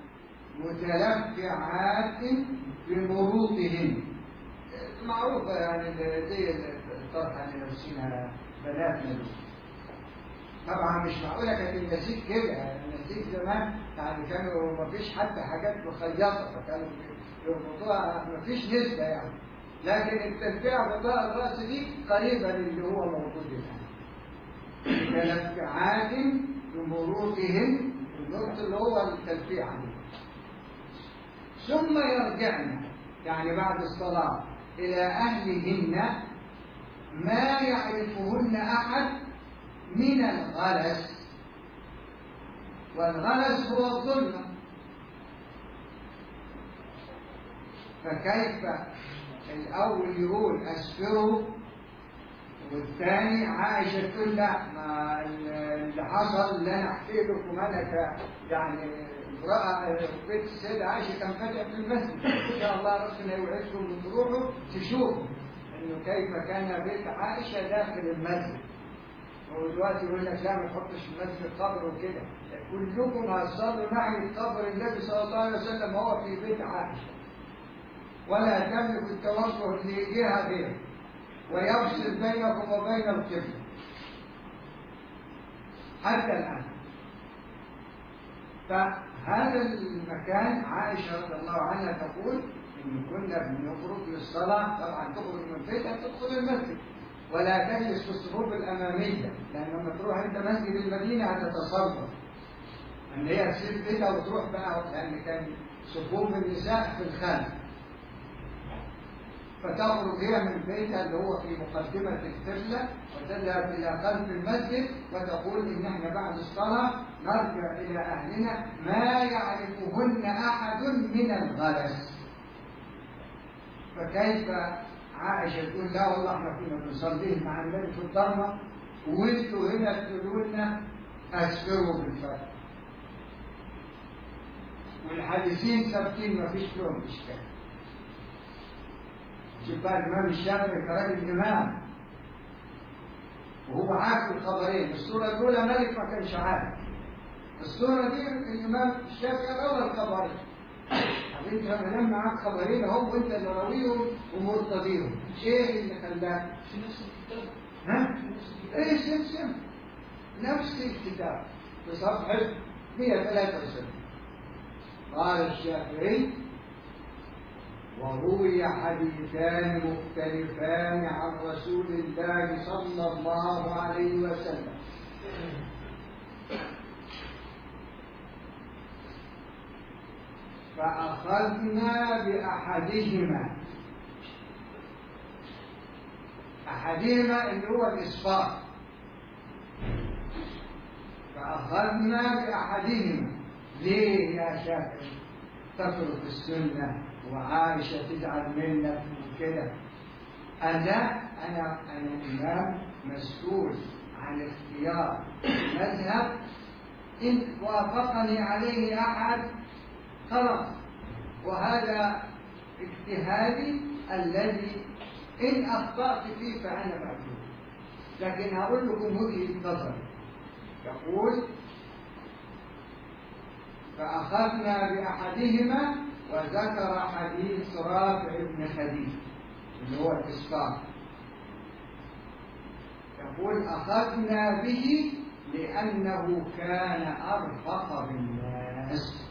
متلفعات بمروطهن. معروفة يعني زي الطرحة اللي لابسينها بناتنا دول. طبعا مش معقولة كانت النسيج كده، النسيج زمان يعني كانوا مفيش حتى حاجات مخيطة، فكانوا يربطوها مفيش نسبة يعني، لكن التلفيع بطاء الرأس دي قريبة للي هو موجود الآن. متلفعات بمروطهن، النقط اللي هو التلفيع دي. ثم يرجعن يعني بعد الصلاة إلى أهلهن ما يعرفهن أحد من الغلس، والغلس هو الظلمة. فكيف الأول يقول أسفروا والثاني عائشة تقول لا، ما اللي حصل اللي أنا أحكي لكم أنا يعني امرأة بيت السيدة عائشة كان فاتح في المسجد، إن شاء الله ربنا يوعدكم وتروحوا تشوفوا إنه كيف كان بيت عائشة داخل المسجد. ودلوقتي يقول لك لا ما تحطش في المسجد قبر وكده، كلكم هتصلوا ناحية قبر النبي صلى الله عليه وسلم وهو في بيت عائشة، ولا تملك التوجه لجهة غيره ويفصل بينكم وبين القبلة حتى الآن. فهذا المكان عائشة رضي الله عنها تقول إن كنا بنخرج للصلاة، طبعا تخرج من بيتها تدخل المسجد ولا تجلس في الصفوف الأمامية، لأن لما تروح أنت مسجد المدينة هتتصور أن هي تسيب بيتها وتروح بقى، لأن كان صفوف النساء في الخلف، فتخرج هي من بيتها اللي هو في مقدمة القبلة وتذهب إلى قلب المسجد وتقول إن احنا بعد الصلاة نرجع إلى أهلنا ما يعرفهن أحد من الغلس. فكيف عائشة تقول لا والله احنا كنا بنصليه مع النبي في الضرمة وانتوا هنا تقولوا لنا أسفروا بالفجر، والحديثين ثابتين ما فيش لهم إشكال. شوف بقى الإمام الشافعي كراجل إمام وهو عارف الخبرين. الصورة الأولى ملك ما كانش عارف، الصورة دي الإمام الشافعي روى الخبرين. انت لما معاك خبرين اهو وانت اللي راويهم ومرتضيهم، ايه اللي خلاك؟ في نفس الكتاب. ها؟ ايه سمسم نفس الكتاب في صفحة 173. قال الشافعي وروي حديثان مختلفان عن رسول الله صلى الله عليه وسلم فأخذنا بأحدهما. أحدهما اللي هو الإسقاط. فأخذنا بأحدهما. ليه يا شافعي تترك السنة وعائشة تزعل منك وكده؟ أنا إمام مسؤول عن اختيار مذهب، إن وافقني عليه أحد خلاص، وهذا اجتهادي الذي إن أخطأت فيه فأنا معذور. لكن هقول لكم وجهة نظري. يقول فأخذنا بأحدهما، وذكر حديث رافع بن خديج اللي هو الإسقاط. يقول أخذنا به لأنه كان أرفق بالناس.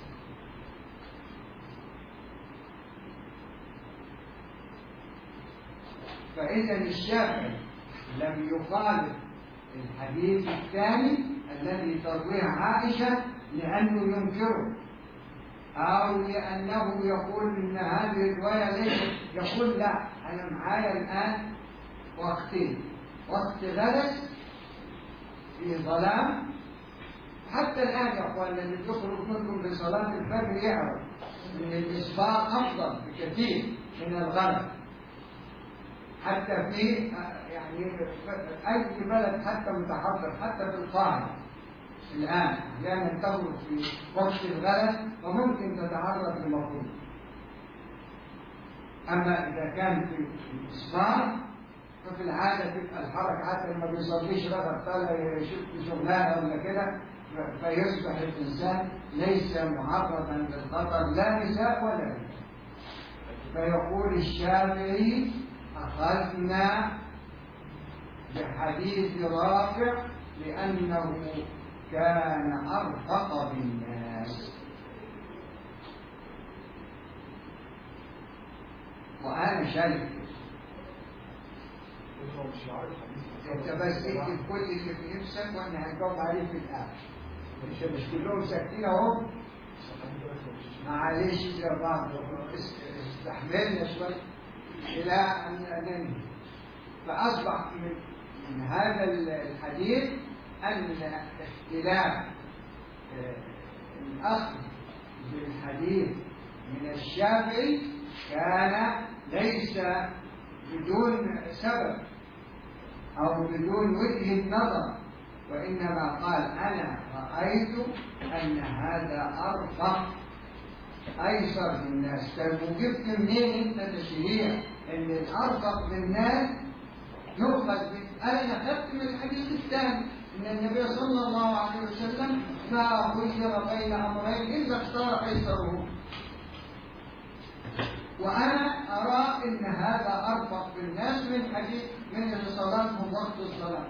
فإذا الشافعي لم يخالف الحديث الثاني الذي ترويه عائشة لأنه ينكره أو لأنه يقول إن هذه الرواية ليست. يقول لا، أنا معايا الآن وقتين: وقت غلس في ظلام. حتى الآن يا أخوان اللي بيخرج منكم لصلاة الفجر يعرف أن الإسفار أفضل بكثير من الغلس. حتى في يعني أي بلد حتى متحضر، حتى في القاهرة الآن أحيانا تغرق في وقت الغلس وممكن تتعرض للمفروض. أما إذا كان في الإسفار ففي العادة تبقى الحركة، حتى لما بيصليش رغب طالع يشوف شغلانة ولا كده، فيصبح الإنسان ليس معرضا للخطر لا نساء ولا رجال. فيقول الشافعي أخذنا بحديث رافع لأنه كان أرفق بالناس. وأنا شايف انت بس اكتب كل اللي في نفسك وانا هجاوب عليه في الاخر. مش كلهم ساكتين اهو. معلش يا بعض استحملنا شويه الى ان ننهي. فاصبح من هذا الحديث ان اختلاف الاخذ بالحديث من الشافعي كان ليس بدون سبب أو بدون وجهة نظر، وإنما قال أنا رأيت أن هذا أرفق أيسر للناس. وجبت منين أنت تشريع أن الأرفق بالناس يؤخذ أنا أخذت من الحديث الثاني أن النبي صلى الله عليه وسلم ما خير بين أمرين إلا اختار أيسرهم. وأنا أرى أن هذا أرفق بالناس من حديث من صلاتهم وقت الصلاة.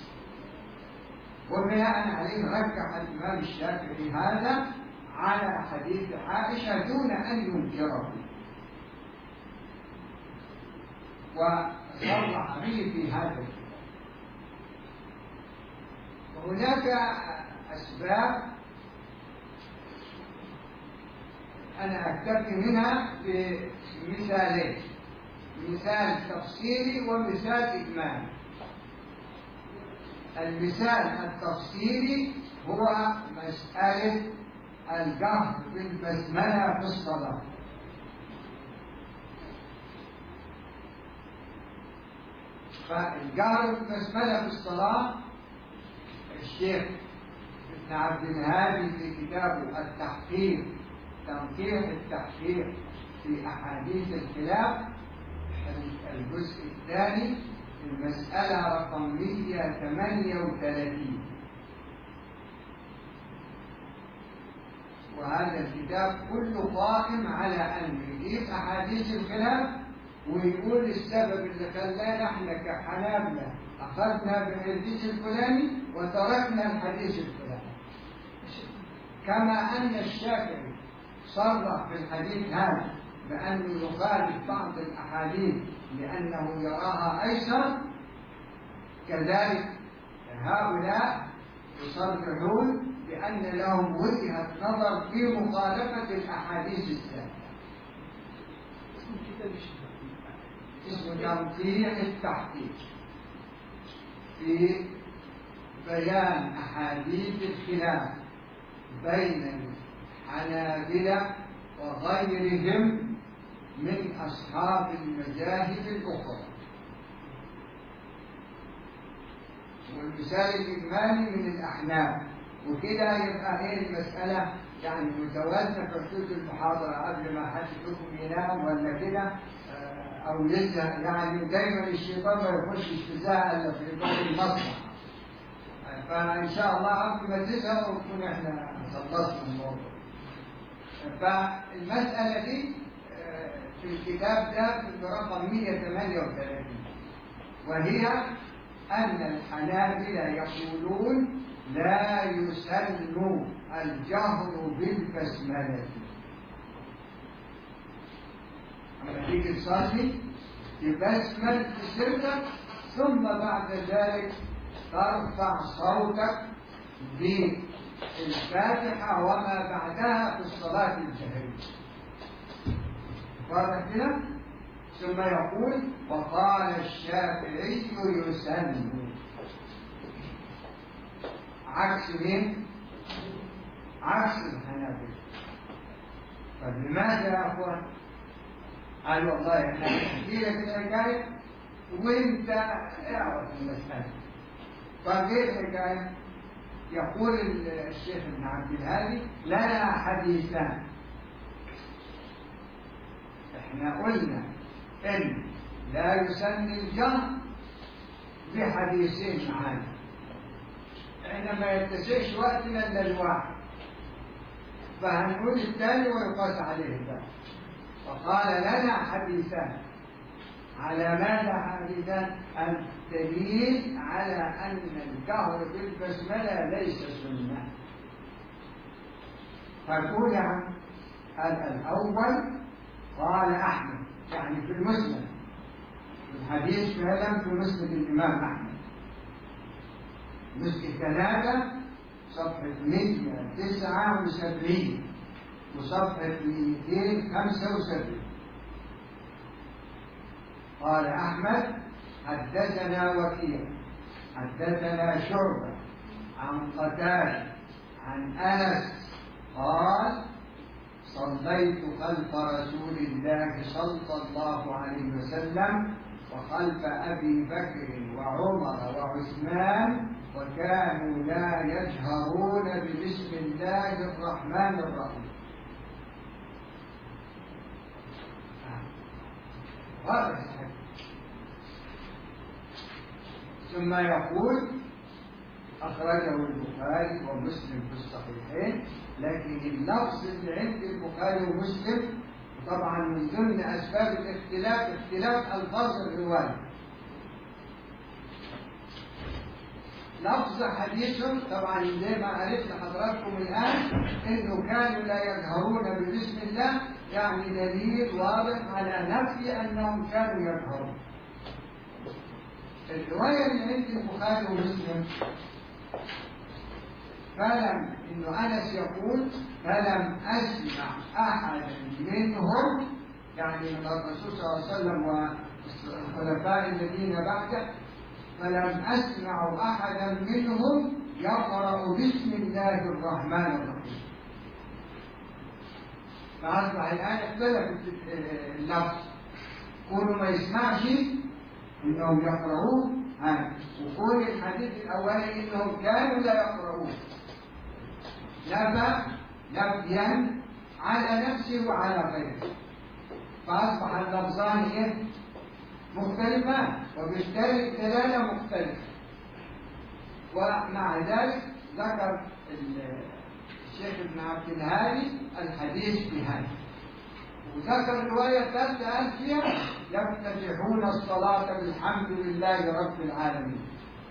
وبناء عليه رجح الإمام الشافعي هذا على حديث عائشة دون أن ينكره، وصرح به في هذا الكتاب. وهناك أسباب أنا أكتفي منها بمثالين: مثال تفصيلي ومثال إجمالي. المثال التفصيلي هو مسألة الجهر بالبسملة في الصلاة. فالجهر بالبسملة في الصلاة الشيخ ابن عبد الهادي في كتابه التحقيق تنقيح التحقيق في أحاديث الخلاف الجزء الثاني المسألة رقم 138. وهذا الكتاب كله قائم على أن يجيب أحاديث الخلاف ويقول السبب اللي خلانا احنا كحنابلة أخذنا بالحديث الفلاني وتركنا الحديث الفلاني. كما أن الشافعي صرح في الحديث هذا بأنه يخالف بعض الأحاديث لأنه يراها أيسر، كذلك هؤلاء يصرحون بأن لهم وجهة نظر في مخالفة الأحاديث الثابتة. اسمه تنقيح التحقيق في بيان أحاديث الخلاف بين الحنابلة وغيرهم من أصحاب المذاهب الأخرى. والمثال الإجمالي من الأحناف، وكده يبقى ايه المسألة يعني متوازنة في حدود المحاضرة قبل ما حد فيكم ينام ولا كده أو يزهق. يعني دايما الشيطان ما يخشش في زهق إلا في باب المصلحة. فإن شاء الله قبل ما تزهقوا نكون احنا خلصنا الموضوع. فالمسألة دي في الكتاب ده في رقم 138، وهي أن الحنابلة يقولون لا يسن الجهر بالبسملة. لما تيجي تصلي تبسمل في سرك، ثم بعد ذلك ترفع صوتك بالفاتحة وما بعدها في الصلاة الجهرية. واضح كده؟ ثم يقول وقال الشافعي يسن، عكس مين؟ عكس الحنابلة. فلماذا يا أخوان؟ قال والله احنا نحكي لك الحكاية وانت اعرف المسألة. فكيف الحكاية؟ يقول الشيخ ابن عبد الهادي لنا حديثان. احنا قلنا ان لا يسن الجهر بحديثين معانا، احنا ما يتسعش وقتنا الا الواحد، فهنقول الثاني ويقاس عليه الثاني. فقال لنا حديثان. على ماذا حديثان؟ الدليل على ان الجهر بالبسمله ليس سنه. فقول الاول قال احمد، يعني في المسند، الحديث فعلا في مسند الامام احمد، مسند 3 صفحه 179 وصفحه 275. قال احمد حدثنا وكيع حدثنا شعبة عن قتادة عن انس قال صليت خلف رسول الله صلى الله عليه وسلم وخلف أبي بكر وعمر وعثمان وكانوا لا يجهرون ببسم الله الرحمن الرحيم. ثم يقول أخرجه البخاري ومسلم في الصحيحين، لكن اللفظ اللي عند البخاري ومسلم طبعا من ضمن أسباب الاختلاف اختلاف ألفاظ الرواية. لفظ حديث طبعا زي ما قالت لحضراتكم الآن إنه كانوا لا يجهرون ببسم الله، يعني دليل واضح على نفي أنهم كانوا يجهرون. الرواية اللي عند البخاري ومسلم فلم إنه أنس يقول فلم أسمع أحدا منهم، يعني من الرسول صلى الله عليه وسلم والخلفاء الذين بعده، فلم أسمع أحدا منهم يقرأ بسم الله الرحمن الرحيم. فأصبح الآن اختلفت اللفظ، كونه ما يسمعش إنهم يقرؤون، وكون الحديث الأولي إنهم كانوا لا يقرؤون، نفيا على نفسه وعلى غيره. فأصبح اللفظان مختلفان، وبالتالي الدلالة مختلفة. ومع ذلك ذكر الشيخ ابن عبد الهادي الحديث بهذا، وذكر الرواية الثالثة قال فيها يفتتحون الصلاة بالحمد لله رب العالمين.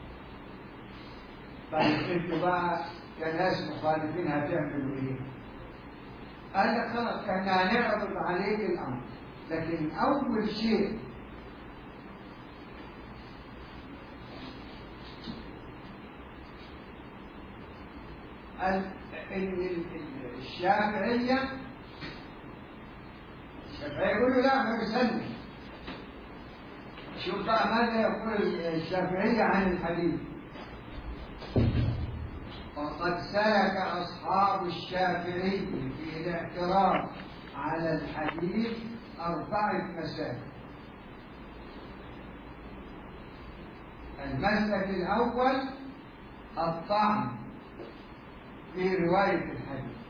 طيب انتوا بقى كناس مخالفين هتعملوا ايه؟ قال لك خلاص احنا هنعرض عليك الامر، لكن اول شيء الشافعية يقولوا لا ما يسلم. شوف بقى ماذا يقول الشافعية عن الحديث. وقد سلك أصحاب الشافعي في الاعتراض على الحديث 4 مسالك. المسلك الأول الطعن في رواية الحديث.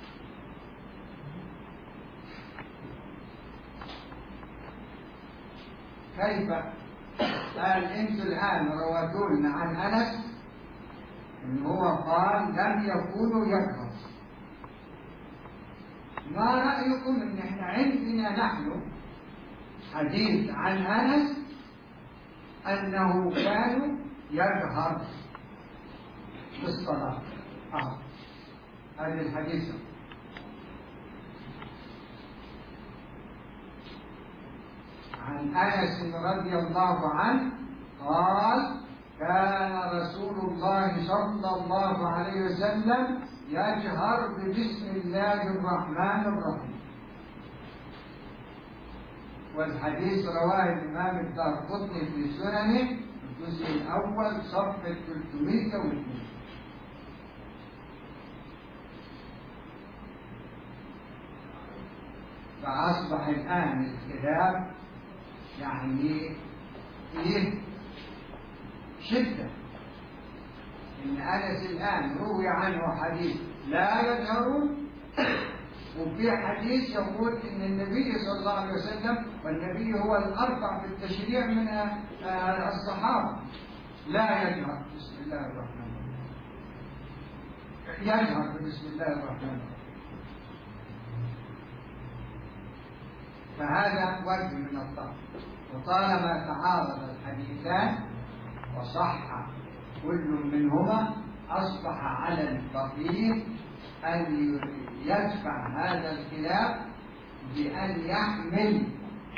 كيف؟ قال انتوا الآن رواتوا لنا عن أنس إن هو قال لم يكونوا يكفر. ما رأيكم إن إحنا عندنا نحن حديث عن أنس أنه كانوا يجهر بالصلاة؟ هذا الحديث عن أنس رضي الله عنه قال كان رسول الله صلى الله عليه وسلم يجهر ببسم الله الرحمن الرحيم. والحديث رواه الإمام الدارقطني في سننه الجزء الأول صفحة 302. فأصبح الآن الخلاف يعني فيه شدة. إن أنس الآن روي عنه حديث لا يجهرون، وفي حديث يقول إن النبي صلى الله عليه وسلم، والنبي هو الأرفع في التشريع من الصحابة، لا يجهر بسم الله الرحمن الرحيم، يجهر بسم الله الرحمن الرحيم. فهذا وجه من الطعن. وطالما تعارض الحديثان وصح كل منهما أصبح على الفقيه أن يدفع هذا الخلاف بأن يحمل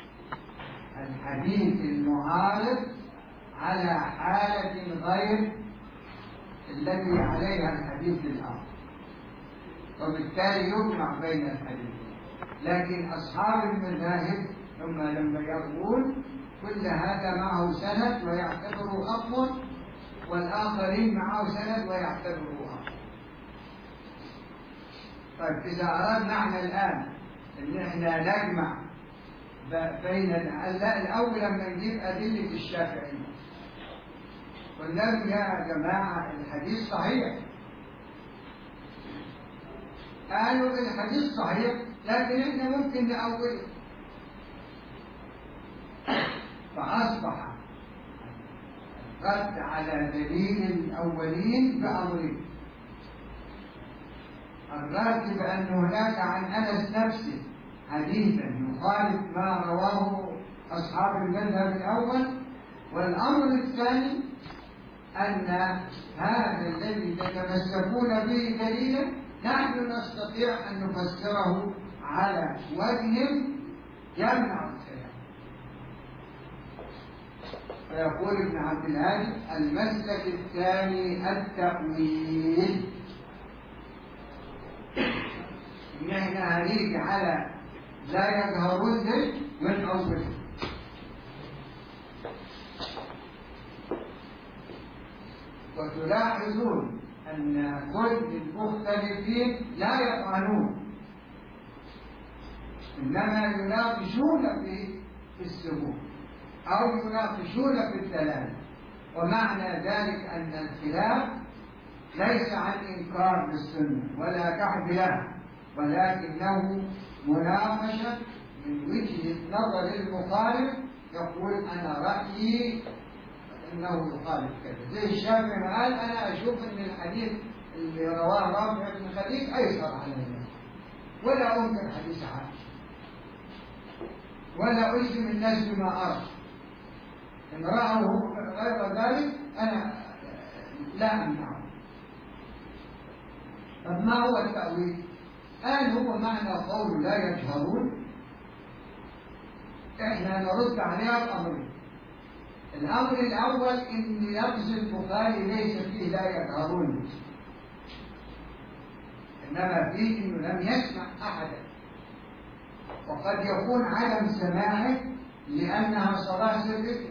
الحديث المعارض على حالة غير التي عليها الحديث الآخر، وبالتالي يجمع بين الحديثين. لكن أصحاب المذاهب ثم لما يروون كل هذا معه سند ويعتبره أقوى، والآخرين معه سند ويعتبره أقوى. طيب إذا أردنا احنا الآن إن احنا نجمع بين الأول لما نجيب أدلة الشافعية قلنا لهم يا جماعة الحديث صحيح، قالوا الحديث صحيح لكن احنا ممكن نأوله. فأصبح الرد على دليل الأولين بأمرين: الرد بأن هناك عن أنس نفسه حديثا يخالف ما رواه أصحاب المذهب الأول، والأمر الثاني أن هذا الذي تتمسكون به دليلا نحن نستطيع أن نفسره على وجه يمنع الخلاف. فيقول ابن عبد الهادي: المسلك الثاني التأويل. إن احنا هنيجي على لا يجهرون ذلك من أوله، وتلاحظون أن كل المختلفين لا يطعنون، إنما يناقشون في السموم أو يناقشون في الدلالة. ومعنى ذلك أن الخلاف ليس عن إنكار للسنة ولا جحد لها، ولكنه مناقشة من وجهة نظر المخالف. يقول أنا رأيي أنه يخالف كذا، زي الشافعي قال أنا أشوف أن الحديث اللي رواه رافع بن خديج أيسر على الناس، ولا أنكر حديث عائشة ولا ألزم الناس بما أرى. إن رأوا غير ذلك أنا لا أمنعه. طب ما هو التأويل؟ قال هو معنى قول لا يجهرون إحنا نرد عليها بأمرين. الأمر الأول إن لفظ البخاري ليس فيه لا يجهرون، إنما فيه إنه لم يسمع أحدا، وقد يكون عدم سماعه لأنها صلاة سرية،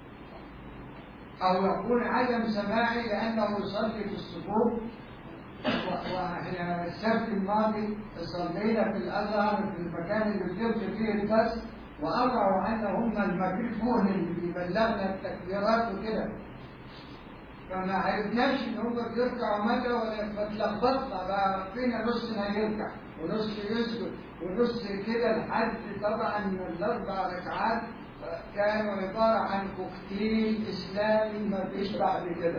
أو يكون عدم سماعه لأنه يصلي في الصفوف. وإحنا السبت الماضي صلينا في الأزهر في المكان اللي بتلقي فيه الدرس، وأروا أن هم الميكروفون اللي بيبلغنا التكبيرات وكده، فما عرفناش إن هم بيركعوا متى، ولا فتلخبطنا بقى فينا نصنا يركع ونص يسجد ونص كده، لحد طبعا الأربع ركعات كانوا عبارة عن كوكتيل إسلامي ما فيش بعد كده.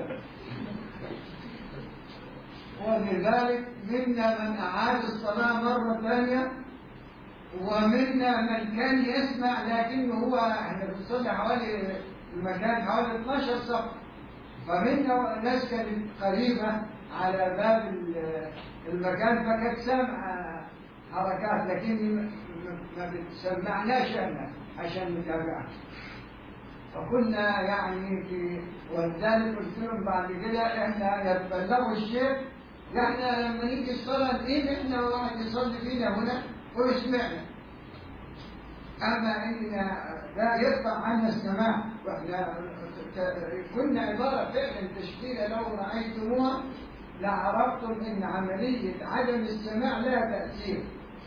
ولذلك منا من أعاد الصلاة مرة ثانية، ومنا من كان يسمع لكنه هو احنا بنصلي حوالي المكان حوالي 12 صف، فمنا ناس كانت قريبة على باب المكان فكانت سامعة حركات، لكن ما بتسمعناش احنا عشان نتابعها. فكنا يعني ولذلك قلت لهم بعد كده احنا يتبلغوا الشيخ، احنا لما نيجي الصلاة نقيم احنا واحد يصلي فينا هنا ويسمعنا، اما ان ده يقطع عنا السماع. واحنا كنا عبارة فعلا تشكيلة لو رأيتموها لعرفتم ان عملية عدم السماع لها تأثير.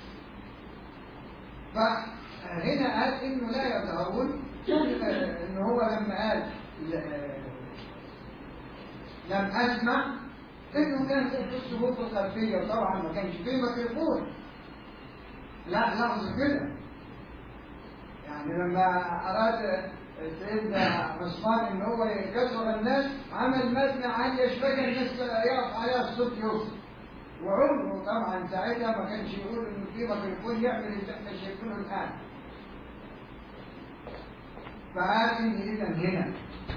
فهنا قال انه لا يظهرون، ان هو لما قال لم اسمع انه كان في الصفوف الخلفيه، وطبعا ما كانش فيه ميكروفون، لا لحظه كده. يعني لما اراد سيدنا عثمان ان هو يكسر الناس عمل مبنى عاليه شويه الناس يقف عليها الصوت يوصل، وعمره طبعا ساعتها ما كانش يقول انه في ميكروفون يعمل اللي احنا شايفينه الان. فقال ان اذا هنا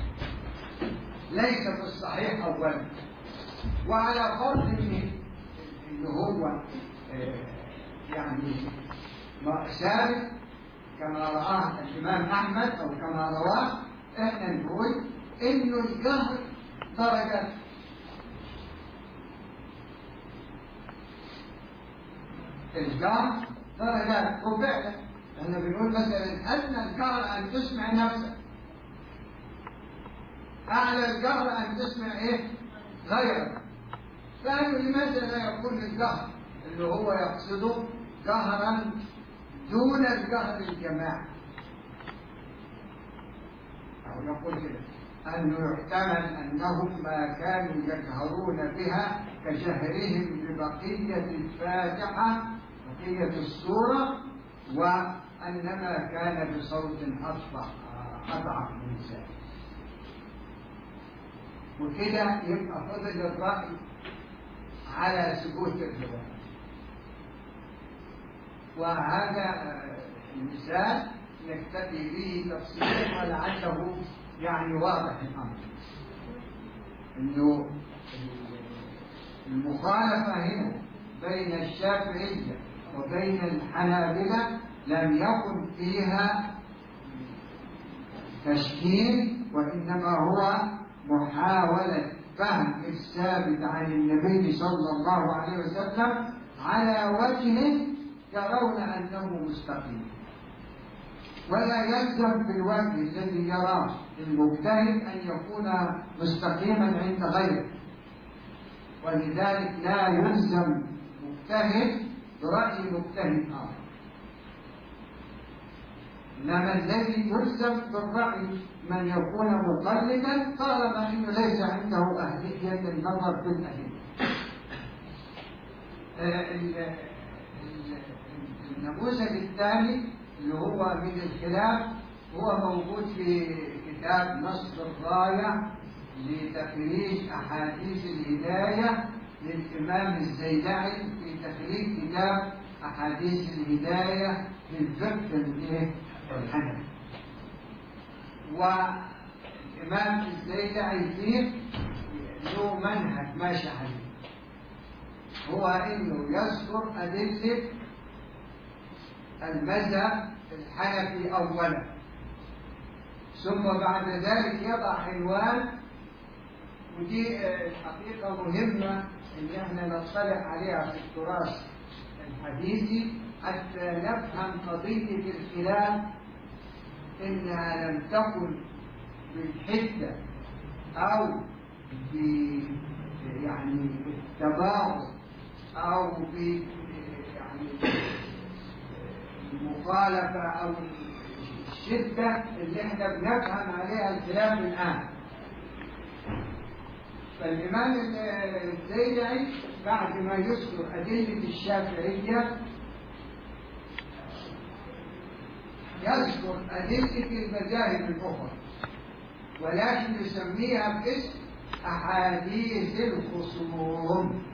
ليس في الصحيح اولا، وعلى فرض ان هو يعني ثابت كما رآه الامام احمد او كما رواه، احنا نقول انه الجهر درجات. الجهر درجات، وفعلا احنا بنقول مثلا ادنى الجهر ان تسمع نفسك، اعلى الجهر ان تسمع ايه؟ غيرك. فقالوا لماذا لا يكون الجهر اللي هو يقصده جهرا دون الجهر الجماعي؟ او نقول كده انه يحتمل انهم ما كانوا يجهرون بها كجهرهم ببقيه الفاتحه بقيه السوره، وانما كان بصوت اضعف من ذلك. وكده يبقى فضل الرأي على ثبوت الرواية. وهذا المثال نكتفي به تفصيلا ولعله يعني واضح الأمر، إنه المخالفة هنا بين الشافعية وبين الحنابلة لم يكن فيها تشكيل، وإنما هو محاولة فهم الثابت عن النبي صلى الله عليه وسلم على وجه يرون أنه مستقيم، ولا يلزم بالوجه الذي يراه المجتهد أن يكون مستقيما عند غيره، ولذلك لا يلزم مجتهد برأي مجتهد آخر، إنما الذي يلزم بالرأي من يكون مقلدا طالما أنه ليس عنده أهلية النظر في الأدلة. النموذج الثاني اللي هو من الخلاف هو موجود في كتاب نصر الراية لتخريج أحاديث الهداية للإمام الزيلعي في تخريج كتاب أحاديث الهداية في الفقه الحنفي. والإمام الزيلعي فيه له منهج ماشي عليه، هو إنه يذكر أدلة المذهب الحنفي أولا، ثم بعد ذلك يضع عنوان ودي الحقيقة مهمة إن احنا نطلع عليها في التراث الحديثي حتى نفهم قضية الخلاف إنها لم تكن بالحدة أو يعني بالتباعد أو يعني المخالفة أو الشدة اللي احنا بنفهم عليها الخلاف الآن. فالإمام الزيلعي بعد ما يذكر أدلة الشافعية يذكر أدلة المذاهب الأخرى، ولكن يسميها باسم أحاديث الخصوم.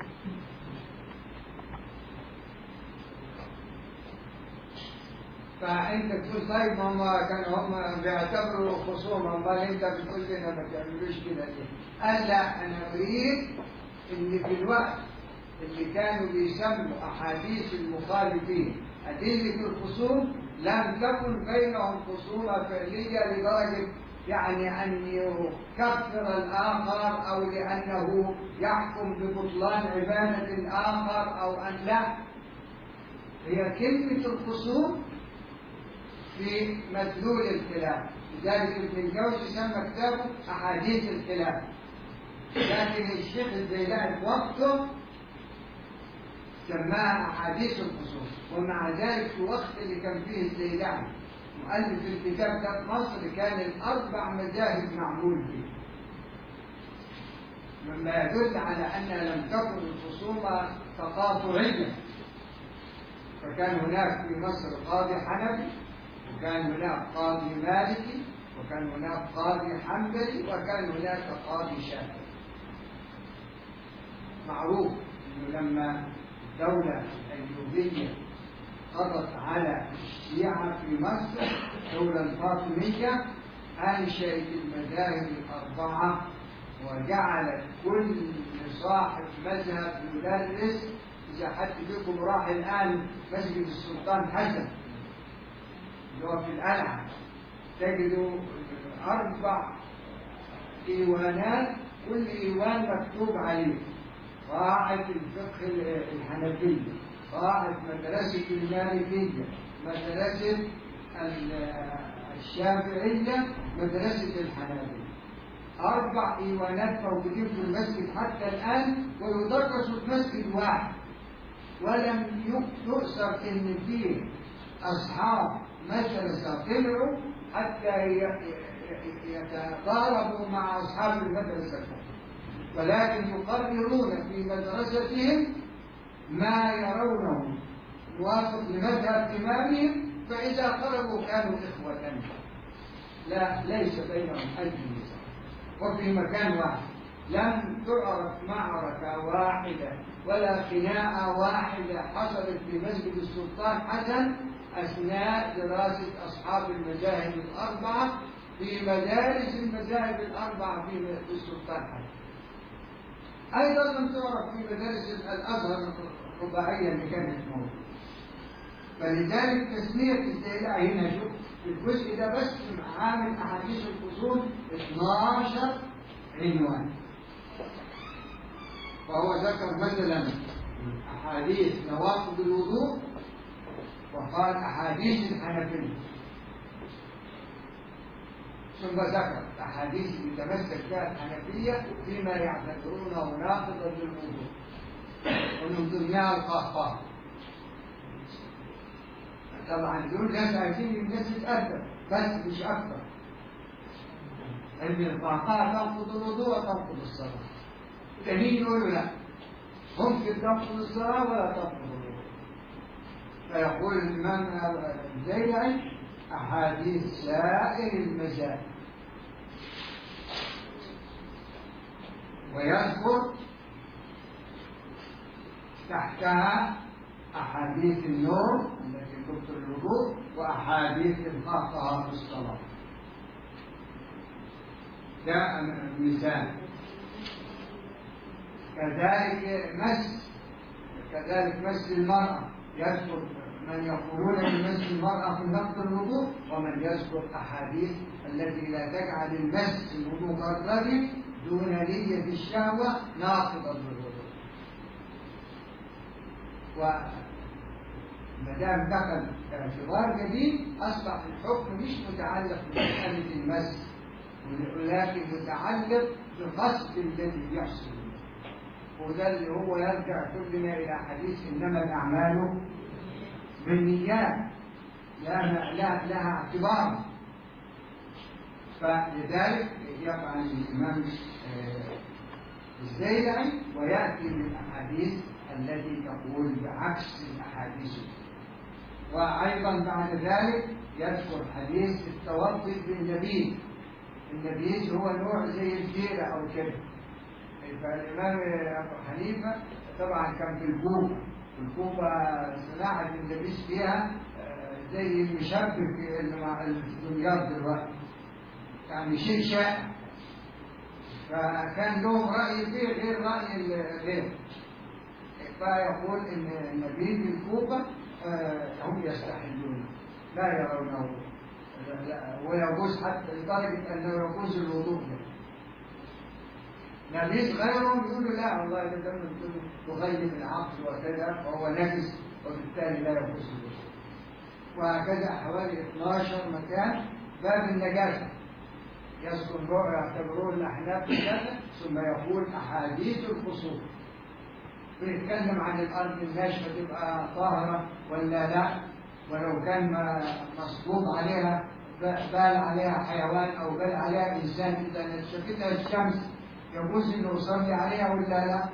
فأنت تقول طيب هم بيعتبروا خصوم، امال أنت بتقول لنا ما تعملوش كده ليه؟ قال لا، أنا أريد إن في الوقت اللي كانوا بيسموا أحاديث المخالفين أدلة الخصوم لم تكن بينهم خصومة فعلية لدرجة يعني أن يكفر الآخر أو لأنه يحكم ببطلان عبادة الآخر أو أن لا. هي كلمة الخصوم في مدلول الخلاف، لذلك ابن الجوزي سمى كتابه أحاديث الخلاف. لكن الشيخ الزيلعي في وقته سماها أحاديث الخصوم. ومع ذلك في وقت اللي كان فيه الزيلعي مؤلف الكتاب ده في مصر كان الأربع مذاهب معمول فيه، مما يدل على أن لم تكن الخصومة تقاطعية. فكان هناك في مصر قاضي حنفي، وكان هناك قاضي مالكي، وكان هناك قاضي حنبلي، وكان هناك قاضي شافعي. معروف انه لما الدولة الأيوبية قضت على الشيعة في مصر الدولة الفاطمية أنشأت المذاهب الأربعة وجعلت كل صاحب مذهب يدرس. إذا حد فيكم راح الآن مسجد السلطان حسن اللي هو في القلعة تجدوا 4 إيوانات، كل إيوان مكتوب عليه قاعدة الفقه الحنفية، قاعدة مدرسة المالكية، مدرسة الشافعية، مدرسة الحنابلة. 4 إيوانات موجودين في المسجد حتى الآن ويدرسوا في مسجد واحد، ولم يؤثر إن فيه أصحاب مدرسة طلعوا حتى يتضاربوا مع أصحاب المدرسة، ولكن يقررون في مدرستهم ما يرونه موافق لمذهب إمامهم، فإذا خرجوا كانوا إخوة. لا، ليس بينهم أي نزاع. وفي مكان واحد لم تعرف معركة واحدة ولا خناقة واحدة حصلت في مسجد السلطان حسن أثناء دراسة أصحاب المذاهب الأربعة في مدارس المذاهب الأربعة في السلطان حسن. أيضا لم تعرف في مدارس الأزهر الرباعية اللي كانت موجودة. فلذلك تسمية الزيلعي هنا شوف في الجزء ده بس عامل أحاديث الفصول 12 عنوان. فهو ذكر مثلا أحاديث نواقض الوضوء، وقال أحاديث الحنفية، ثم ذكر أحاديث يتمسك بها الحنفية فيما يعتبرونه ناقضا للوضوء، ومن ضمنها القهقه. طبعا دول ناس عايزين الناس تتأدب بس مش أكثر. علم القهقه تنقض الوضوء وتنقض الصلاة. التانيين يقولوا لا، ممكن تنقض الصلاة ولا تنقض الوضوء. فيقول الإمام الزيلعي أحاديث سائر المذاهب، ويذكر تحتها أحاديث النور التي تبطل الوضوء وأحاديث القهقه في الصلاة. ده مثال. كذلك مس المرأة، يذكر من يقولون بمس المرأة في نقض الوضوء، ومن يذكر أحاديث التي لا تجعل المس الوضوء كالرجل دون نية الشهوة ناقضا للوضوء. وما دام دخل اعتبار جديد أصبح الحكم مش متعلق بمسألة المس، ولكن متعلق بالقصد الذي يحصل، وده اللي هو يرجع كلنا إلى حديث إنما الأعمال بالنيات، لها اعتبار. فلذلك يفعل الإمام الزيلعي ويأتي بالأحاديث التي تقول بعكس الأحاديث. وأيضا بعد ذلك يذكر حديث التوضؤ بالنبيذ. النبيذ هو نوع زي الجيرة أو كده. فالإمام أبو حنيفة طبعا كان في الكوفة صناعة النبيذ فيها زي المشبك اللي مع الدمياط دلوقتي، يعني شيء شائع، فكان لهم رأي فيه غير رأي الغير. فيقول إن النبيذ في الكوفة هم يستحلون لا يرونه، ويجوز حتى لدرجة أنه يجوز الوضوء به. نبيذ غيرهم يقولوا لا والله ده دم تغيب العقل وكذا فهو نجس وبالتالي لا يجوز الوضوء. وهكذا حوالي 12 مكان باب النجاسة يذكر يعتبرون الأحناف كذا، ثم يقول أحاديث الخصوم بيتكلم عن الأرض الناشفة تبقى طاهرة ولا لا، ولو كان مصبوب عليها بال عليها حيوان أو بال عليها إنسان إذا نشفتها الشمس يجوز إنه يصلي عليها ولا لا.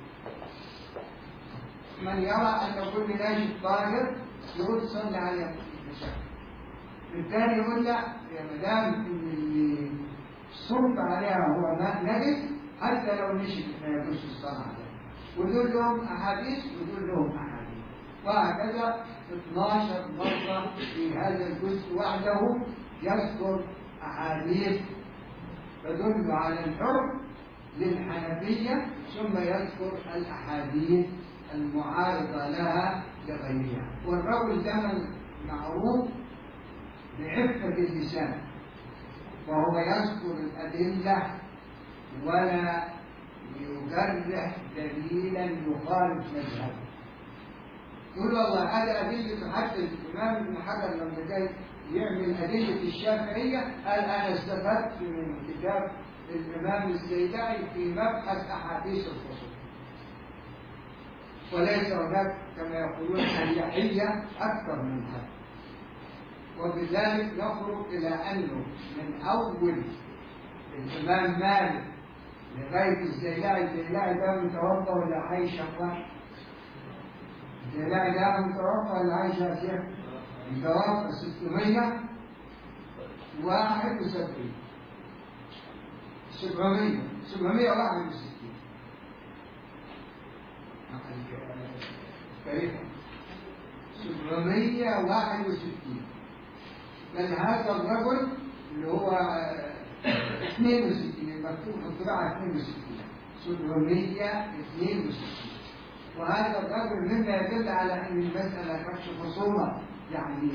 من يرى أن كل ناشف طاهر يقول صلي عليها الثاني يقول لا يا مدام اللي صب عليها هو ماء نجس حتى لو نشفت ما يجوز الصلاة عليها. ودول لهم أحاديث ودول لهم أحاديث، وهكذا 12 مرة في هذا الجزء وحده يذكر أحاديث تدل على الحكم للحنفية، ثم يذكر الأحاديث المعارضة لها لغيرها. والرجل ده معروف بعفة اللسان، وهو يذكر الأدلة ولا يجرح دليلا يخالف مذهبه. يقول والله هذا أدلة، حتى الإمام ابن حجر لما جاي يعمل أدلة الشافعية قال أنا استفدت من كتاب الإمام الزيلعي في مبحث أحاديث الخصوم، وليس هناك كما يقولون أريحية أكثر من هذا. وبذلك نخرج إلى أنه من أول الإمام مالك لغاية الزيلعي ده متوفى ولا عايش أخوان؟ الزيلعي ده متوفى ولا عايش يا شيخ؟ متوفى 661 761 761 بل هذا الرجل اللي هو 62 مكتوب في الطباعة 762. وهذا الرجل مما يدل على أن المسألة كانت خصومة يعني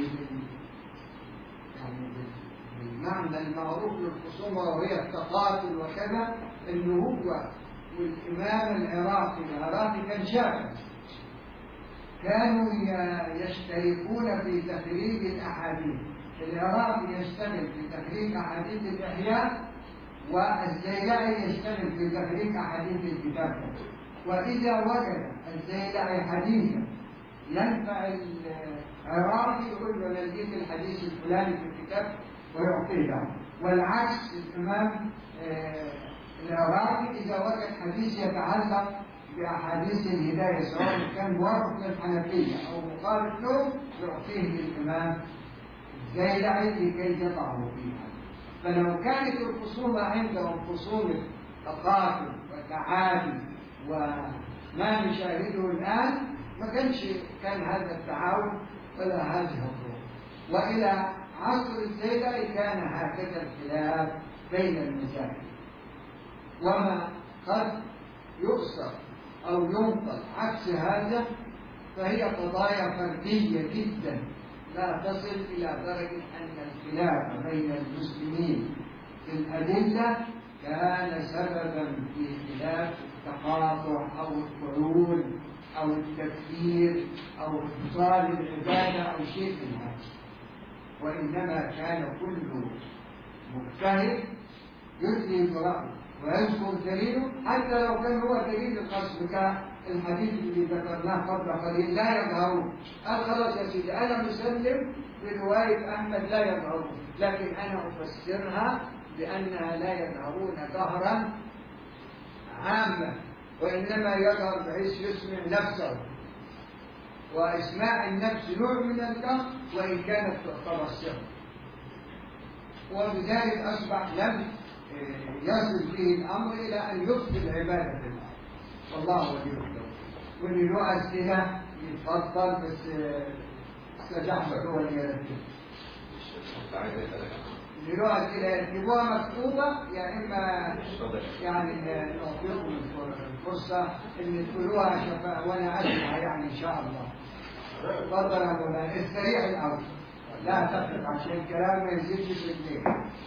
بالمعنى المعروف للخصومة وهي التقاتل وكذا، أنه هو والإمام العراقي كان شافعي، كانوا يشتركون في تخريج الأحاديث. العراقي يشتغل في تخريج أحاديث الإحياء، والزيلعي يشتغل في تخريج أحاديث الكتاب. وإذا وجد الزيلعي حديثا ينفع العراقي يقول له أنا لقيت الحديث الفلاني في الكتاب ويعطيه له، والعكس الإمام العراقي إذا وجد حديث يتعلق بأحاديث الهداية سواء كان موافق للحنفية أو مخالف له يعطيه للإمام الزيلعي لكي يضعه فيها. فلو كانت الخصومة عندهم خصومة تقاتل وتعادي وما نشاهده الآن ما كان هذا التعاون ولا هذه الروح. وإلى عصر الزيلعي كان هكذا الخلاف بين المذاهب. وما قد يؤثر أو ينقل عكس هذا فهي قضايا فردية جدا لا تصل إلى درجة أن الخلاف بين المسلمين في الأدلة كان سببا سببا في خلاف التقاطع أو الطعون أو التكفير أو إبطال العبادة أو شيء من هذا، وإنما كان كل مجتهد يدلي برأيه ويذكر دليله، حتى لو كان هو دليل القصد كالحديث اللي ذكرناه قبل قليل لا يظهرون. قال خلاص يا سيدي أنا مسلم برواية أحمد لا يظهرون، لكن أنا أفسرها بأنها لا يظهرون ظهرا عاما، وإنما يظهر بحيث يسمع نفسه، وإسماع النفس نوع من القهر وإن كانت تعتبر سر، وبذلك أصبح لم يصل فيه الأمر إلى أن يفسد عبادة الله، والله ولي التوفيق. واللي له أسئلة يتفضل، بس استجحفر هو اللي يرتب. اللي له أسئلة يرتبوها مكتوبة، يا إما يعني نعطيكم الفرصة إن تقولوها شفاء وأنا أسمع يعني إن شاء الله. تفضل يا مولانا، السريع الأول، لا تقف عشان الكلام ما يزيدش في رجليك.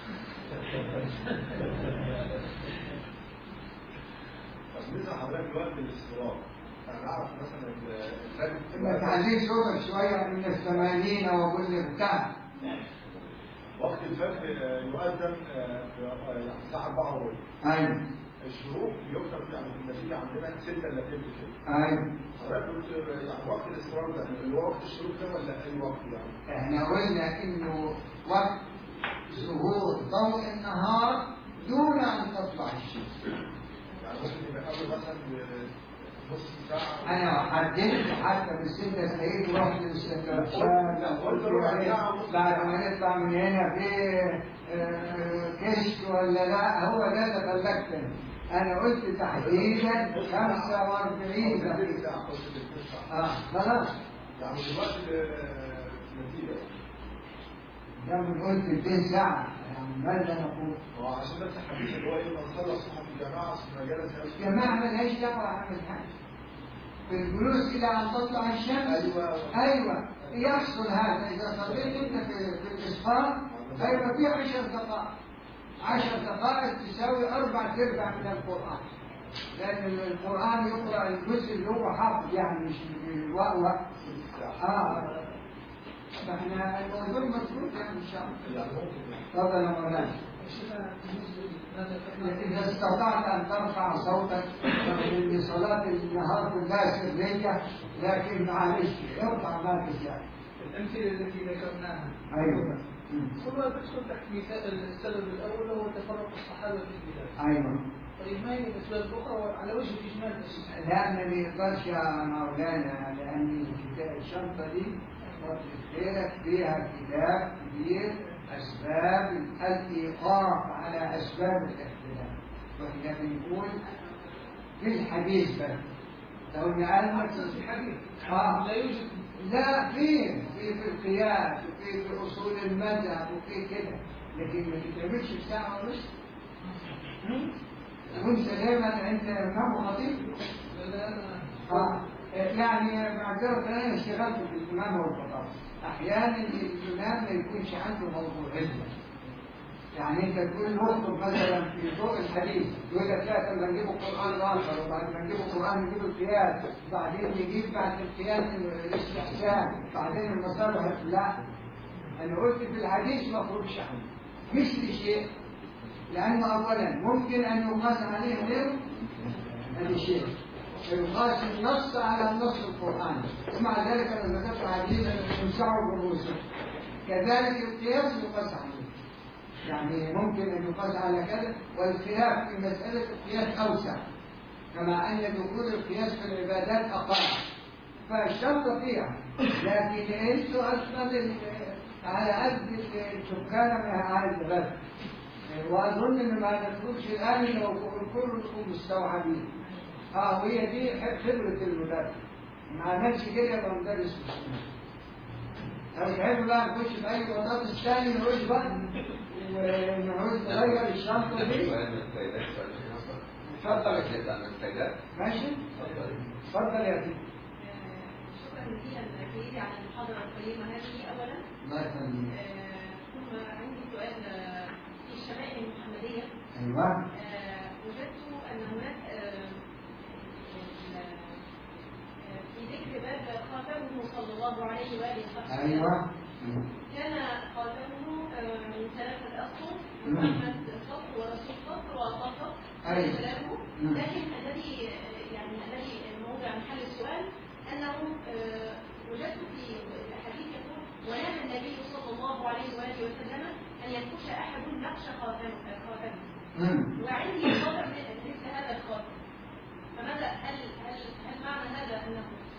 بالنسبه لحضرتك دلوقتي الاستقرار، انا اعرف مثلا ما تعليش صوتك شويه من الثمانين وكل بتاع. وقت الفجر يؤذن الساعه 4 وربع. ايوه. الشروق يكتب يعني في النتيجه عندنا 6 الا تلت كده. ايوه. حضرتك قلت يعني وقت الاستقرار ده اللي هو وقت الشروق ده ولا اي وقت يعني؟ احنا قلنا انه وقت ظهور ضوء النهار دون ان تطلع الشمس. يعني ممكن يبقى قبل مثلا نص ساعه. انا حددت حتى بالسنه سعيد رحت للسكرتات بعد ما نطلع من هنا في كشك ولا لا، هو ده اللي خلقتني. انا قلت تحديدا 45 دقيقه. خلاص. يعني دلوقتي النتيجه ده بنقول 200 ساعه، يعني ماذا نقول؟ عشان بس الحديث اللي هو ايه، من صلى الصبح في الجماعه في مجال الجماعه مالهاش دعوه اعمل حاجه. في الجلوس الى ان تطلع الشمس. ايوه يحصل هذا اذا صليت انت في الاسفار. ايوه في 10 دقائق. 10 دقائق تساوي 4/4 من القران، لان القران يقرا الجزء اللي هو حافظ يعني مش وقت. فاحنا الموضوع مظبوط يعني ان شاء الله. تفضل يا مولانا. إذا استطعت أن ترفع صوتك لصلاة النهار كلها سرية، لكن معلش ارفع ما تشاء. الأمثلة التي ذكرناها. أيوه. كلها تدخل تحت السبب الأول وهو تفرق الصحابة في البلاد. أيوه. طيب ما هي الأسباب الأخرى على وجه الإجمال بس؟ لا ما بيقدرش يا مولانا، لأن الشنطة دي خيرك فيها كتاب كبير أسباب الإيقاف على أسباب الاختلاف، وإحنا بنقول في الحديث بس. لو نقلنا في الحديث لا يوجد. لا في القياس وفي أصول المذهب وفي كده، لكن ما تتعملش في ساعة ونص. وانت دايما انت امام وخطيب. يعني معذرة انا اشتغلت في الامامة والخطابة. احيانا الامام ما يكونش عنده موضوعية، يعني انت تقول نخطب مثلا في ضوء الحديث يقول لك لا لما نجيب القران الاخر، وبعد ما نجيب القران نجيب القياس، وبعدين نجيب بعد القياس الاستحسان، بعدين المصالح. لا انا قلت في الحديث ما خرجش عنه مثل شيء، لانه اولا ممكن ان يقاس عليه غيره. هذا شيء يقاس النص على النص القرآني، ومع ذلك أنا ذكرت حديثا ينسعه بالرسل. كذلك القياس يقاس عليه، يعني ممكن أن يقاس على كذا، والخلاف في مسألة القياس أوسع، كما أن دخول القياس في العبادات أقل، فالشرط فيها. لكن أنتوا أصلا على قد السكان من هذا البلد، وأظن أن ما ندخلش الآن لو كلكم مستوعبين. وهي دي خبرة المدرس، ما عملش كده يبقى مدرس مسلم. لو تحب بقى نخش في أي بطاطس تاني نعوز بقى ونعوز نغير الشنطة دي. اتفضل يا سيدي. ماشي؟ اتفضل يا سيدي. شكرا جزيلا سيدي على المحاضرة القيمة هذه أولا. الله يسلمك. ثم عندي سؤال في الشمائل المحمدية. أيوه. وجدت صلى الله عليه وآله وصحبه أيوه. كان خاتمه من 3 أسطر، محمد صفر ورسول صفر وصفر أيوه. كلامه. لكن الذي موضع محل السؤال أنه وجدت في الحديث يقول ونهى النبي صلى الله عليه وآله وسلم أن ينقش أحد نقش خاتمه. وعندي خاطر مثل هذا الخاتم، فماذا هل معنى هذا أنه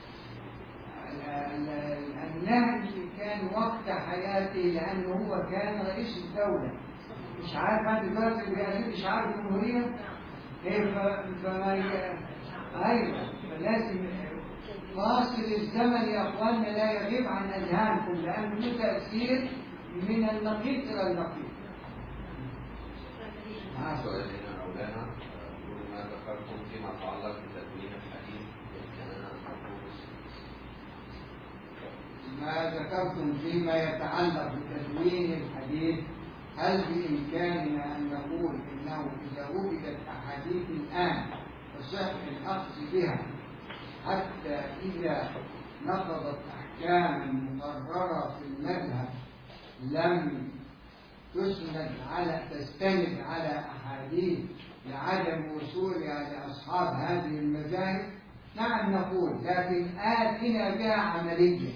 النهي كان وقت حياته لأنه هو كان رئيس الدولة، مش عارف هذا دلوقتي بيعمل مش عارف الجمهورية كيف أيوه. فلازم فاصل الزمن يا أخواننا لا يغيب عن أذهانكم لأنه له تأثير من النقيض إلى النقيض. سؤال هنا مولانا يقول ما ذكرتم فيما يتعلق بتدوين الحديث ما ذكرتم فيما يتعلق بتدوين الحديث، هل بإمكاننا أن نقول إنه إذا وجدت أحاديث الآن تصح الأخذ بها حتى إذا نقضت أحكاما مقررة في المذهب لم تستند على أحاديث لعدم وصولها لأصحاب هذه المذاهب؟ نعم نقول، لكن آتنا بها عمليا.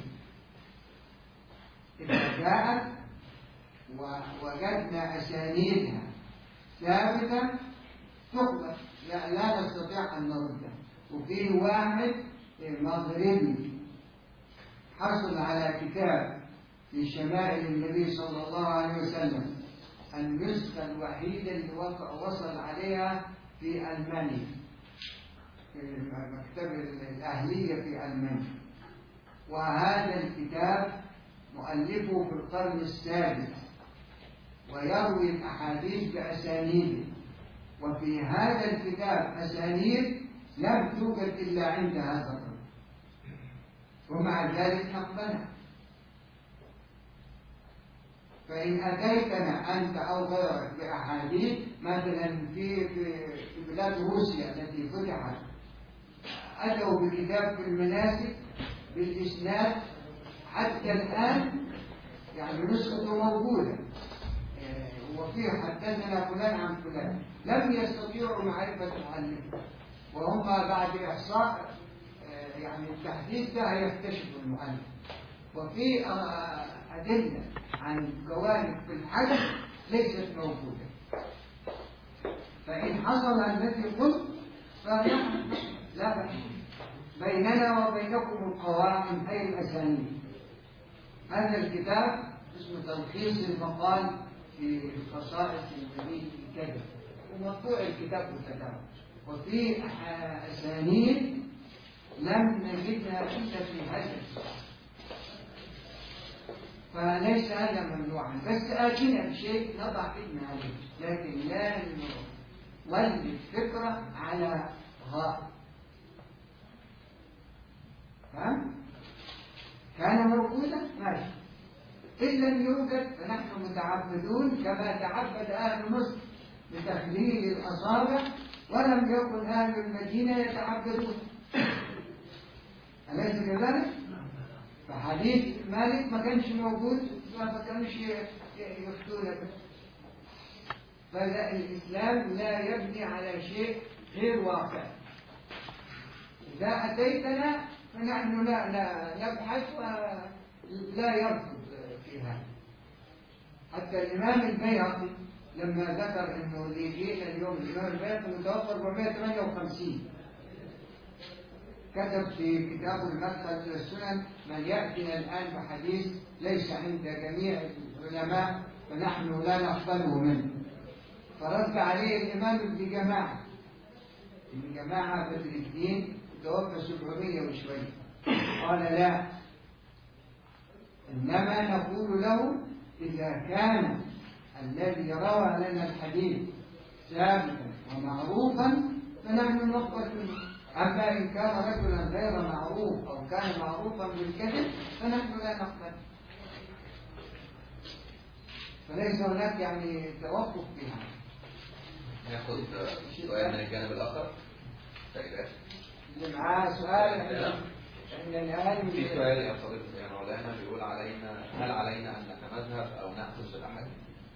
إذا جاءت ووجدنا أسانيدها ثابتة تقبل، لا نستطيع أن نردها. وفي واحد مغربي حصل على كتاب في شمائل النبي صلى الله عليه وسلم، النسخة الوحيدة اللي وصل عليها في ألمانيا، في المكتبة الأهلية في ألمانيا. وهذا الكتاب مؤلفه في القرن السادس ويروي الأحاديث بأسانيده، وفي هذا الكتاب أسانيد لم توجد إلا عند هذا الرجل، ومع ذلك نقبلها. فإن أتيتنا أنت أو غيرك بأحاديث مثلا في بلاد روسيا التي فتحت أتوا بكتاب في المناسك بالإسناد حتى الآن، يعني نسخته موجودة وفيه حدثنا فلان عن فلان، لم يستطيعوا معرفة المؤلف، وهم بعد إحصاء يعني التحديث ده يكتشفوا المؤلف. وفي أدلة عن جوانب في الحج ليست موجودة. فإن حصل الذي قلت فنحن لا بأس، بيننا وبينكم القوائم أي الأسانيد. هذا الكتاب اسمه تلخيص المقال في خصائص النبي كذا، ومطبوع الكتاب متداول، وفي أسانيد لم نجدها إلا في هذا الكتاب. فليس هذا ممنوعا، بس آتينا بشيء نضع إذن عليه، لكن لا نولد فكرة على غائب. فهم؟ كان موجودا ماشي، إن لم يوجد فنحن متعبدون كما تعبد أهل مصر بتخليل الأصابع، ولم يكن أهل المدينة يتعبدون، أليس كذلك؟ فحديث مالك ما كانش موجود، ما كانش يفتون به. فالإسلام لا يبني على شيء غير واقع. إذا أتيتنا فنحن لا نبحث ولا يرفض في هذا. حتى الإمام البيهقي لما ذكر أنه اللي جينا اليوم، الإمام البيهقي متوفى 458، كتب في كتاب المدخل إلى السنن من يأتينا الآن بحديث ليس عند جميع العلماء فنحن لا نقبله منه. فرد عليه الإمام ابن جماعة، ابن جماعة بدر الدين توفى 700 وشوية، قال لا، إنما نقول له إذا كان الذي روى لنا الحديث ثابتا ومعروفا فنحن نقبل منه، أما إن كان رجلا غير معروف أو كان معروفا بالكذب فنحن لا نقبل. فليس هناك يعني توقف فيها. ناخذ سؤال من الجانب الآخر. اللي معاه سؤال الآن في سؤال يا فضيلة يا مولانا بيقول هل علينا أن نتمذهب أو نأخذ بالأحاديث؟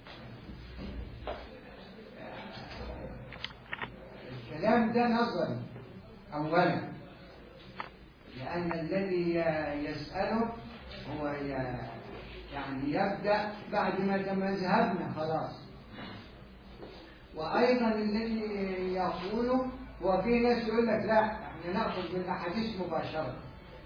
الكلام ده نظري أولا، لأن الذي يسأله هو يعني يبدأ بعد ما تمذهبنا خلاص. وأيضا الذي يقوله وفي ناس يقول لك لا احنا نأخذ بالأحاديث مباشرة.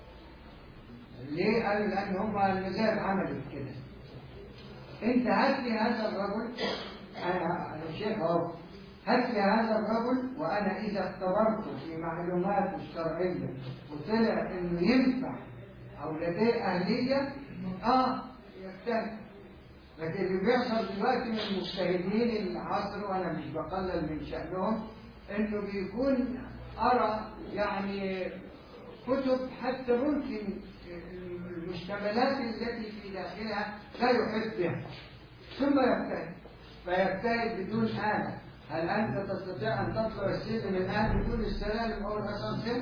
ليه؟ قالوا لأن هم المذاهب عملت كده. أنت هات لي هذا الرجل، أنا شيخ أهو، هات لي هذا الرجل وأنا إذا اختبرته في معلوماته الشرعية وطلع إنه ينفع أو لديه أهلية يجتهد. لكن اللي بيحصل دلوقتي من المجتهدين العصر، وأنا مش بقلل من شأنهم، إنه بيكون أرى يعني كتب حتى ممكن المشتملات التي في داخلها لا يحب بها، ثم يجتهد فيجتهد بدون آلة. هل أنت تستطيع أن تطلع السلم الآن بدون السلالم أو الأسانسير؟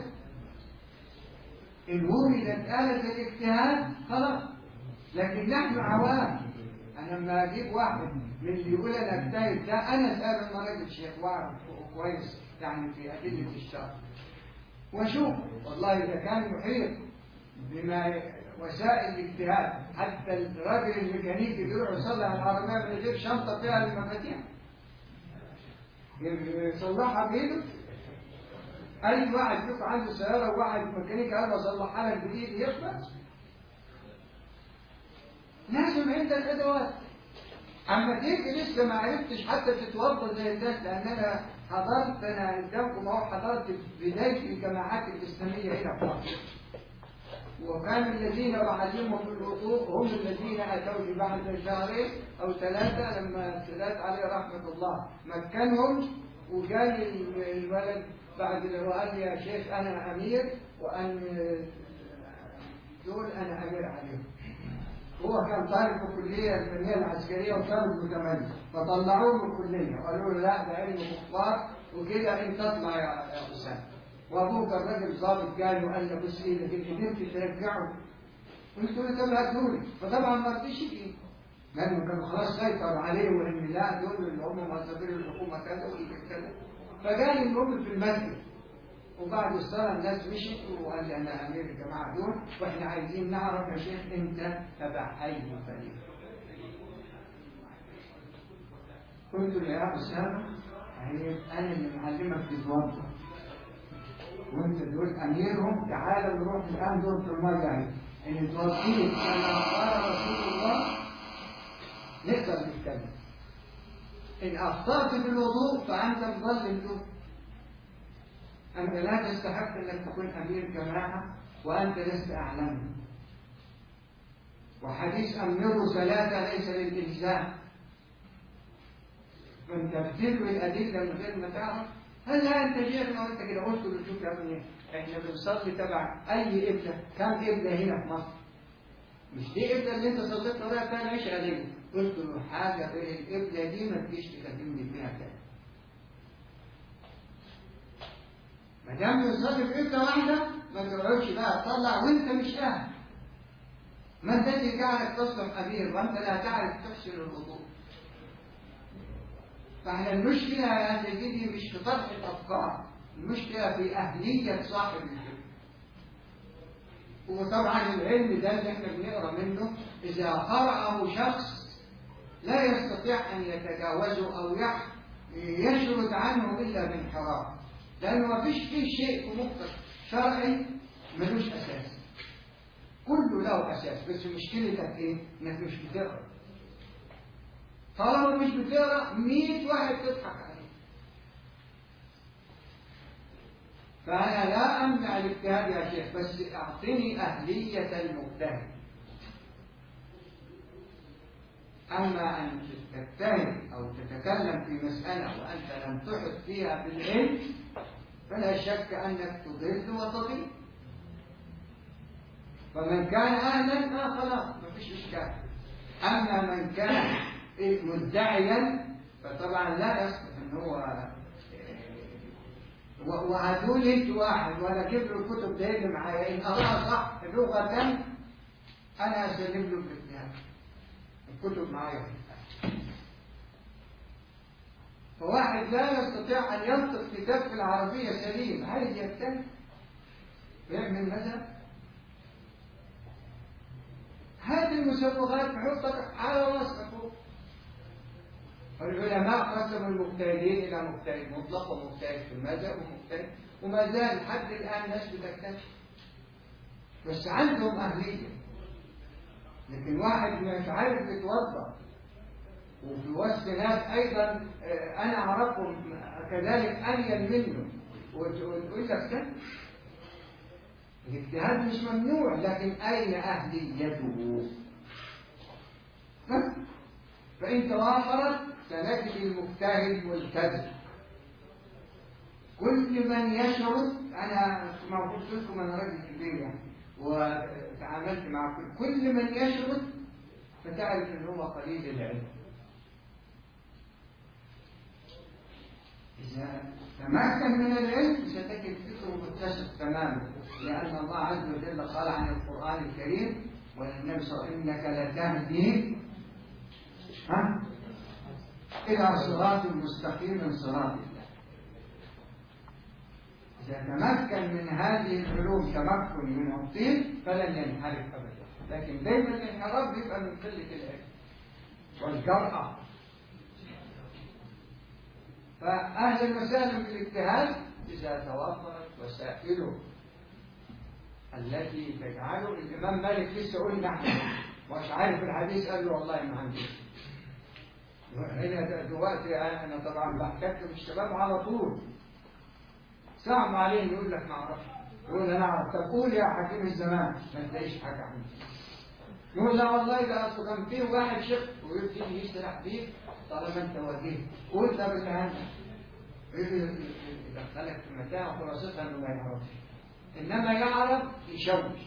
إن وجدت آلة الاجتهاد خلاص. لكن نحن عوام. أنا لما أجيب واحد من اللي يقول أنا اجتهد ده، أنا أسأل المريض الشيخ واعرف كويس يعني في أدلة الشرع، وأشوف والله إذا كان يحيط بما وسائل الاجتهاد. حتى الراجل الميكانيكي بيروح يصلح العربية من يجيب شنطة فيها المفاتيح يصلحها بإيده. أي واحد يشوف عنده سيارة وواحد ميكانيكي قال له أصلحها لك بإيدي يقبل؟ لازم عند الأدوات. أما تيجي لسه ما عرفتش حتى تتوضا زي الناس، لأن أنا حضرت، أنا قدامكم أهو، حضرت بداية الجماعات الإسلامية هنا في مصر، وكان الذين أعلمهم الوضوء هم الذين أتوا بعد شهرين أو ثلاثة لما السادات عليه رحمة الله مكنهم، وجاء الولد بعد وقال لي يا شيخ أنا أمير، وأن دول أنا أمير عليهم. هو كان طالب في الكلية الفنية العسكرية وطالب متميز، فطلعوه من الكلية وقالوا له لا ده علم كفار وكده أنت تطلع يا أسامة. وأبوه كان راجل ضابط جاي وقال له بص إيدك قدرت ترجعه؟ قلت له طب هاتهولي، فطبعا ما رضيش يجي لأنه كانوا خلاص سيطروا عليه، وإن لا دول اللي هم موظفين الحكومة كذا وإيدك كذا. فجاء المهم في المسجد، وبعد الصلاة الناس مشت وقال لي أنا أمير الجماعة دول وإحنا عايزين نعرف يا شيخ أنت تبع أي فريق. قلت له يا أسامة أنا اللي معلمك تتوضأ، وأنت دول أميرهم، تعالوا نروح الآن دور في المية إن توضيت كما قال رسول الله نقدر نتكلم. إن أخطأت بالوضوء فأنت مضل دول. أنت لا تستحق أنك تكون أمير جماعة وأنت لست أعلم. وحديث أمره ثلاثة ليس للإلزام، من تبديل الأدلة من غير ما تعرف. هل أنت شيخنا وأنت كده قلت له شوف يا ابني إحنا بنصلي تبع أي قبلة؟ كم قبلة هنا في مصر؟ مش دي قبلة اللي أنت صليت بها كان عيش عليه. قلت له حاجة غير القبلة دي ما تجيش تكلمني فيها تاني. ما دام بنصلي في قبلة واحدة ما تقعدش بقى تطلع وأنت مش أهل. ما الذي جعلك تصبح أمير وأنت لا تعرف تحسن الوضوء؟ فاحنا المشكلة يا سيدي مش في طرح الأفكار، المشكلة في أهلية صاحب العلم. وطبعا العلم ده اللي احنا بنقرا منه إذا قرأه شخص لا يستطيع أن يتجاوزه أو يشرد عنه إلا بالحرام، لأنه ما فيش فيه شيء في مختص شرعي ملوش أساس، كله له أساس. بس مشكلتك إيه؟ إنك مش بتقرأ. طالما مش بتقرأ 100 واحد تضحك عليه. فأنا لا أمنع الاجتهاد يا شيخ، بس أعطني أهلية المجتهد. أما أن تجتهد أو تتكلم في مسألة وأنت لم تحط فيها بالعلم فلا شك أنك تضل وتضل. فمن كان أهلا خلاص ما فيش إشكال. أما من كان مدعيا فطبعا لا يصلح ان هو وهاتوا لي انت واحد وانا اجيب له الكتب دي اللي معايا، ان قراها صح لغه انا اسلم له بالاجتهاد. الكتب معايا. فواحد لا يستطيع ان ينطق كتاب في العربيه سليم، عايز يجتهد ويعمل مذهب. هذه المسوغات نحطها على راسنا فوق. العلماء قسموا المجتهدين الى مجتهد مطلق ومجتهد في المذهب ومجتهد، وما زال لحد الان ناس بتكتشف، بس عندهم اهليه. لكن واحد مش عارف يتوضا وفي وسط ناس ايضا انا اعرفهم كذلك انيل منه وتقول لك ده الاجتهاد مش ممنوع، لكن اين اهليته؟ فان توافرت سنجد المجتهد ملتزم. كل من يشعر، انا ما قلت لكم انا راجل كبير يعني وتعاملت مع كل من يشعر فتعرف ان هو قليل العلم. إذا تمكن من العلم ستجد فكره متسق تماما، لأن الله عز وجل قال عن القرآن الكريم والنبي صلى الله عليه وسلم إنك لتهدي إلى صراط مستقيم صراط الله. إذا تمكن من هذه العلوم تمكن من الطين فلن ينحرف أبدا، لكن دائما الانحراف بيبقى من قلة العلم والجرأة. فأهلا وسهلا بالاجتهاد إذا توفرت وسائله التي تجعله. الإمام مالك لسه قلنا احنا مش عارف الحديث، قال له والله ما عندي. هنا دلوقتي أنا طبعا بحتك بالشباب على طول، صعب عليه يقول لك ما أعرفش، يقول أنا أعرف. طب قول يا حكيم الزمان ما تلاقيش حاجة عندي. يقول لا والله ده أصل كان فيه واحد شيخ ويبتدي يسرح بيك طالما أنت وجيه. قول ده باللي عندك. يدخلك في متاع خلاصتها إنه ما يعرفش، إنما يعرف يشوش.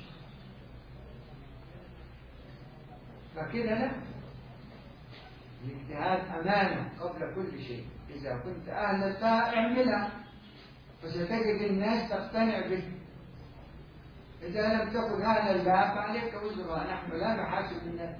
فكده لا، الاجتهاد أمانة قبل كل شيء. إذا كنت أهل لها اعملها فستجد الناس تقتنع به. إذا لم تكن أهلا لها فعليك وزرها، نحن لا نحاسب الناس.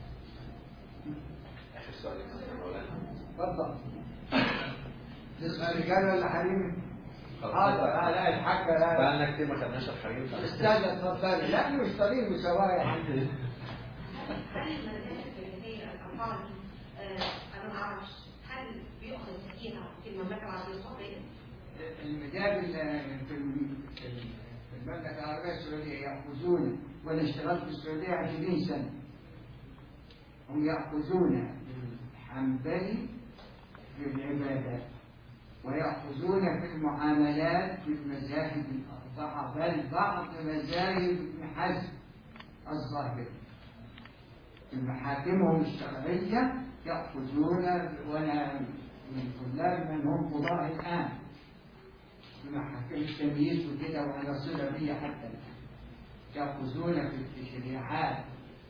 آخر سؤال يا مولانا. تفضل. تسمع رجال ولا حريم؟ لا الحاجة لا. بقالنا كتير ما خدناش الحريم. أستاذ اتفضلي. لا مش طريق مساواة عندي. هل المدارس اللي هي الأطفال أنا ما أعرفش هل بيأخذ فيها في المملكة العربية السعودية؟ المدارس في المملكة العربية السعودية يأخذون، وأنا اشتغلت في السعودية 20 سنة، هم يأخذون الحنبلي في العبادات ويأخذون في المعاملات في المذاهب الأربعة، بل بعض مذاهب ابن حزم الظاهري في محاكمهم الشرعية يأخذون. وأنا من طلاب من هم قضاة الآن في محاكم التمييز وكده وعلى صلة بي حتى الآن، يأخذون في التشريعات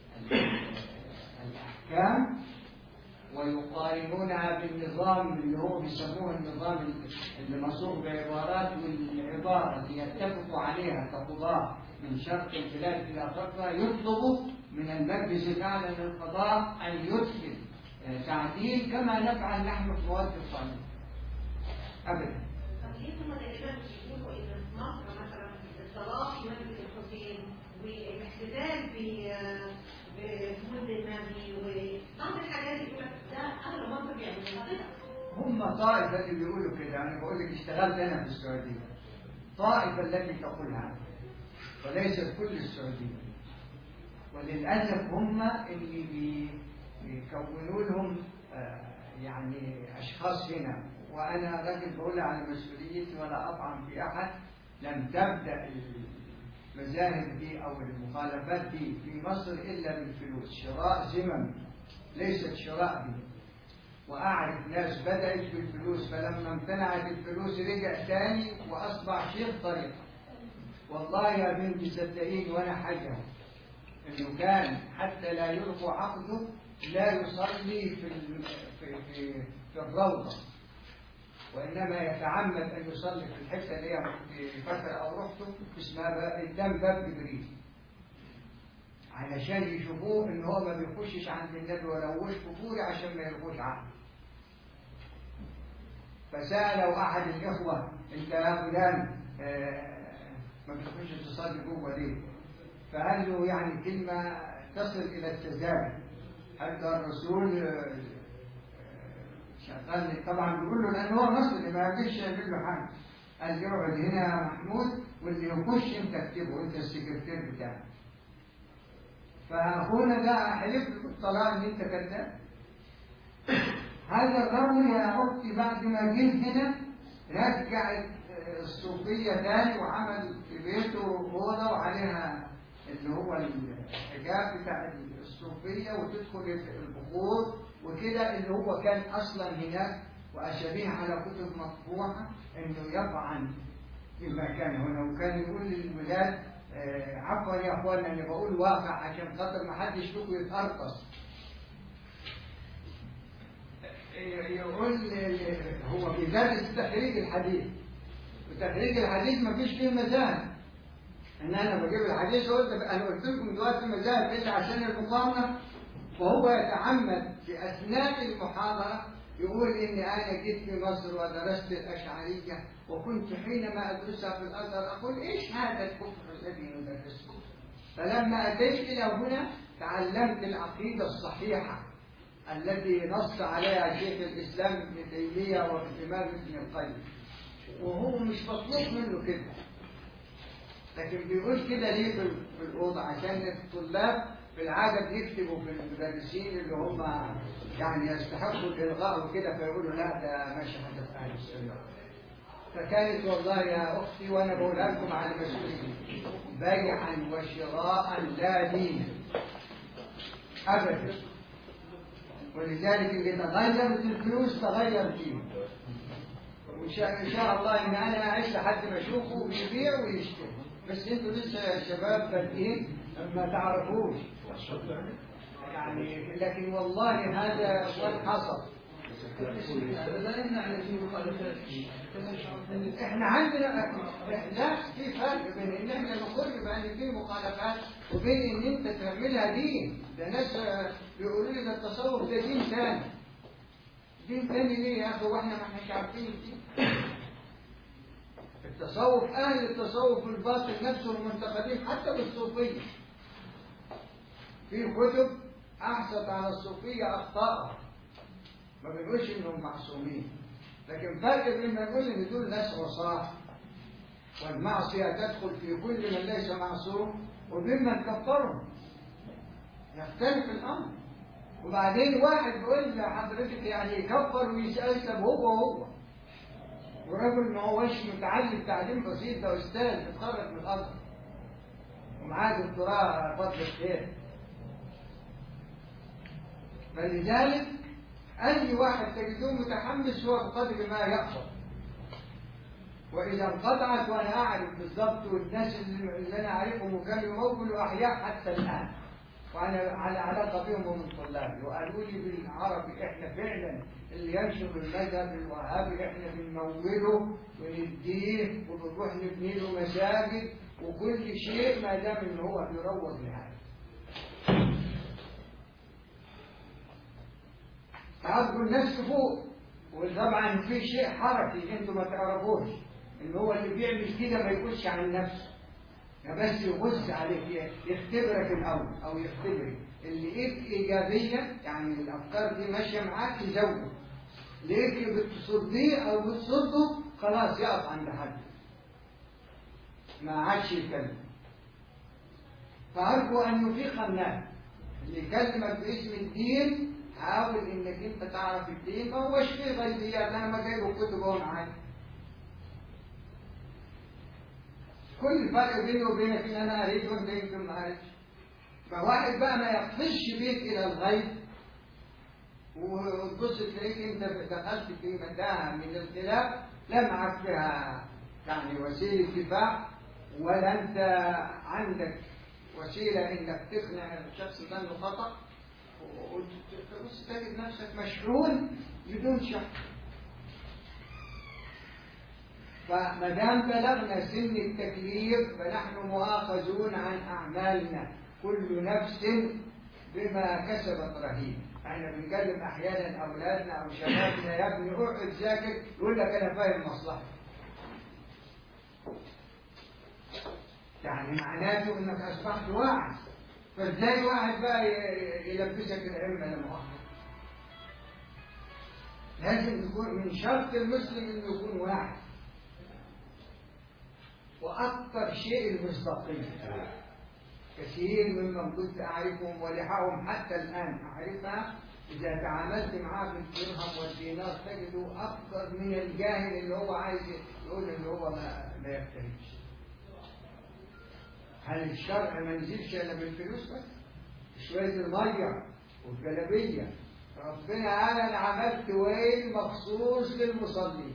الأحكام ويقارنونها بالنظام اللي هو بيسموه النظام اللي مصوغ بعبارات، والعبارة اللي يتفقوا عليها كقضاة من شرق البلاد إلى غربها يطلبوا من المجلس الأعلى للقضاء أن يدخل تعديل كما نفعل نحن في مواد القانون. أبدا. طب ليه هم تقريبا بيقولوا إن في مصر مثلا الصلاة في مسجد الحسين والاحتفال بمولد النبي وبعض الحاجات يقول لك ده أهل مصر بيعملوها كده. هم طائفة اللي بيقولوا كده، أنا بقول لك اشتغلت أنا في السعودية. طائفة التي تقول هذا وليست كل السعودية، وللأسف هم اللي بيكونوا لهم يعني أشخاص هنا. وأنا راجل بقول على مسؤوليتي ولا أطعن في أحد. لم تبدأ المذاهب دي أو المخالفات دي في مصر إلا بالفلوس، شراء زمن ليست شراء دي. وأعرف ناس بدأت بالفلوس فلما امتنعت الفلوس رجع تاني وأصبح شيخ طريقة. والله يا بنتي صدقيني وأنا حاجة إنه كان حتى لا يلقوا عقده لا يصلي في الروضة وإنما يتعمد أن يصلي في الحتة اللي هي في فترة أو رحته اسمها قدام باب جبريل، علشان يشوفوه إن هو ما بيخشش عند النبي ولو وش كفوري عشان ما يلغوش عنه. فسألوا أحد الإخوة: أنت يا فلان ما بتخش تصلي جوه ليه؟ فقال له يعني كلمة تصل إلى التزاوج. حتى الرسول شغال طبعا بيقول له لأن هو مصري ما يقدرش يعمل له حاجة. قال له: اقعد هنا يا محمود واللي يخش أنت اكتبه، أنت السكرتير بتاعك. فأخونا ده حلف له بالطلاق إن أنت كذاب. هذا الرجل يا أختي بعد ما جه هنا رجع الصوفية تاني وعمل في بيته أوضة وعليها اللي هو الحجاب بتاع الصوفية وتدخل البخور وكده، اللي هو كان أصلا هناك وأشبيه على كتب مطبوعة إنه يطعن في المكان هنا. وكان يقول للولاد عفوا يا أخوانا أنا بقول واقع عشان خاطر ما حدش فيكم يتقرطس. يقول هو بيدرس تخريج الحديث، وتخريج الحديث ما فيش فيه مذاهب. ان انا بجيب الحديث انا قلت لكم دلوقتي مذاهب الا عشان المقارنه. فهو يتعمد في اثناء المحاضره يقول اني انا جيت في مصر ودرست الاشعريه وكنت حينما ادرسها في الازهر اقول ايش هذا الكفر الذي ندرسه. فلما اتيت الى هنا تعلمت العقيده الصحيحه التي نص عليها شيخ الإسلام ابن تيمية والإمام ابن القيم، وهو مش مطلوب منه كده، لكن بيقول كده ليه في الأوضة؟ عشان الطلاب بالعادة بيكتبوا في المدرسين اللي هم يعني يستحقوا الإلغاء وكده، فيقولوا لا ده ماشي حدث أهل السنة. فكانت والله يا أختي وأنا بقولها لكم على مسؤولية بيعا وشراء لا دين أبدا. ولذلك اللي تغيرت الفلوس تغير فيه. وإن شاء الله إن أنا أعيش لحد ما أشوفه بيبيع ويشتري، بس أنتوا لسه يا شباب بادئين ما تعرفوش يعني. لكن والله هذا وان حصل. لا يمنع ان في مخالفات. احنا عندنا لا في فرق بين ان احنا نقر بان في مخالفات وبين ان انت تعملها دين. ده ناس بيقولوا لي ده التصوف ده دين ثاني. دين ثاني ليه يا اخي واحنا ما احناش عارفين الدين؟ التصوف اهل التصوف الباطل نفسهم منتقدين حتى بالصوفيه. في كتب احصت على الصوفيه اخطاء، ما بنقولش انهم معصومين، لكن فرق بين ما نقول ان دول ناس عصاة والمعصيه تدخل في كل من ليس معصوم وبين من كفرهم، يختلف الامر. وبعدين واحد بيقول لحضرتك يعني يكفر ويسأل هو ورجل ما هوش متعلم تعليم بسيط، ده استاذ اتخرج من الازهر ومعاه دكتوراه فضل الخير. فلذلك أي واحد تجدوه متحمس هو بقدر ما يقصد. وإذا انقطعت وأنا أعرف بالضبط، والناس اللي أنا أعرفهم وكانوا يمولوا أحياء حتى الآن وأنا على علاقة بهم ومن طلابي، وقالوا لي بالعربي إحنا فعلا اللي ينشر المذهب الوهابي إحنا بنموله ونديه وبنروح نبني له مساجد وكل شيء ما دام إن هو بيروج لهذا. تعرفوا الناس فوق، وطبعا في شيء حركي انتم ما تعرفوش، ان هو اللي بيعمل كده ما يقولش عن نفسه، بس يغز عليك يختبرك الاول او يختبرك. اللي لقيت ايجابيه يعني الافكار دي ماشيه معاك يزود، لقيت بتصديه او بتصده خلاص يقف عند حد ما عادش يتكلم. فارجو ان يفيق الناس اللي يكلمك باسم الدين، حاول انك انت تعرف الدين، ما هوش فيه غيبيات. انا ما جايبه كتب هون معايا. كل الفرق بيني وبينك ان انا قريت وانت يمكن ما قريتش. فواحد بقى ما يقفش بيك الى الغيب وتبص تلاقيك انت دخلت في متاهه من الخلاف لا معك فيها يعني وسيله دفاع، ولا انت عندك وسيله انك تقنع الشخص ده انه خطا، وتبص تجد نفسك مشحون بدون شك. فما دام بلغنا سن التكليف فنحن مؤاخذون عن أعمالنا، كل نفس بما كسبت رهين. احنا بنكلم احيانا اولادنا او شبابنا يا ابني اقعد ذاكر، يقول لك انا فاهم مصلحتي. يعني معناته انك اصبحت واعي، فازاي واحد بقى يلبسك العلم لا مؤاخذة؟ لازم يكون من شرط المسلم انه يكون واعي. واكثر شيء المصداقية. كثير ممن كنت أعرفهم ولحاهم حتى الآن أعرفها، إذا تعاملت معاه بالدرهم والدينار تجده أكثر من الجاهل اللي هو عايز يقول إن هو ما يفتريش. هل الشرع ما نزلش إلا بالفلوس بس؟ شوية المية والجلابية. ربنا قال أنا عملت ويل مخصوص للمصلين.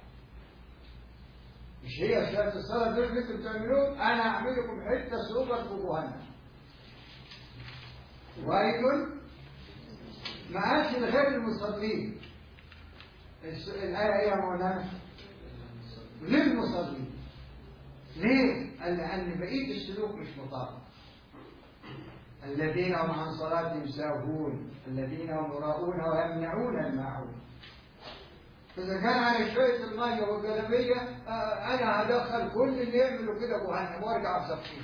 مش هي شوية الصلاة دول اللي انتوا بتعملوه، أنا أعمل لكم حتة سوبر في جهنم. ويل ما قالش لغير المصلين. الآية إيه يا مولانا؟ للمصلين. ليه؟ قال لأن بقية السلوك مش مطابق. الذين هم عن صلاتهم ساهون، الذين هم يراءون ويمنعون الماعون. فإذا كان على شوية المية والجلابية أنا هدخل كل اللي يعملوا كده جهنم وارجع أصفيه.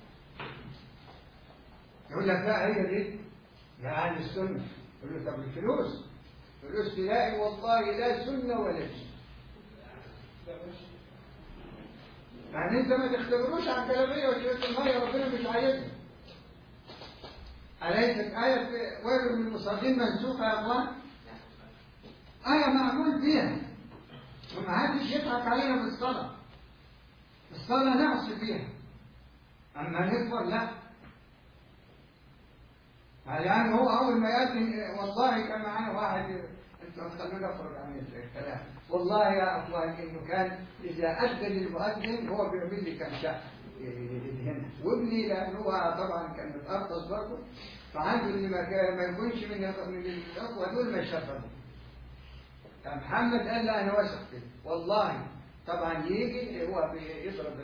يقول لك لا هي دي يا أهل السنة. يقول له طب الفلوس؟ فلوس تلاقي والله لا سنة ولا شيء. يعني أنت ما تختبروش على الجلابية وشوية المية، ربنا مش عايزها. أليست آية ويل للمصلين منسوخة يا أخوان؟ آية معمول بيها، وما حدش يضحك علينا بالصلاة. الصلاة نعصي فيها، أما نكبر لا. يعني هو أول ما يأذن والله كان معانا واحد، أنتوا خلونا نخرج عن الكلام. والله يا أخوان إنه كان إذا أذن المؤذن هو بيعمل لي كم شهر هنا، وابني لأنه هو طبعا كان متأرطس برضه، فعنده اللي ما يكونش من الأخوة دول ما يشربوا. محمد قال لا أنا واثق كده والله. طبعا يجي هو بيضرب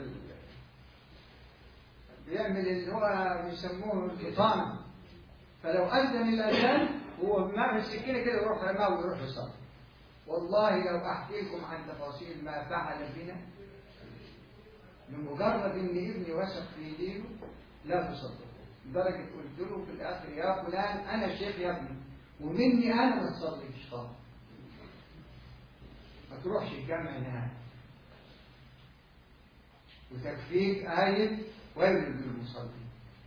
بيعمل اللي هو بيسموه الحيطان، فلو أذن الأذان هو معه السكينة كده يروح رماه ويروح يصلي. والله لو أحكي لكم عن تفاصيل ما فعل بنا لمجرد إن ابني وثق في دينه لا تصدقوا. لدرجة قلت له في الآخر يا فلان أنا شيخ يا ابني ومني أنا ما تصليش خالص، ما تروحش الجامع نهائي، وتكفيك آية ويل للمصلين.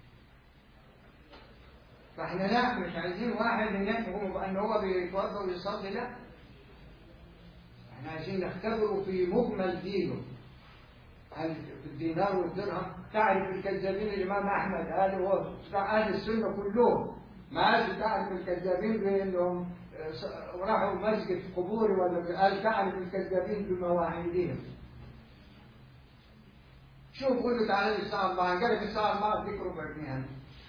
فاحنا لا مش عايزين واحد يفهم ان هو بيتوضا ويصلي، لا احنا عايزين نختبره في مجمل دينه. هل في الدينار والدرهم تعرف الكذابين؟ الامام احمد قال هو بتاع اهل السنه كلهم ما قالش تعرف الكذابين بانهم راحوا مسجد قبور، ولا قال تعرف الكذابين بمواعيدهم. شوف قول له تعالى الساعه 4 جالك الساعه 4 اديك ربع جنيه.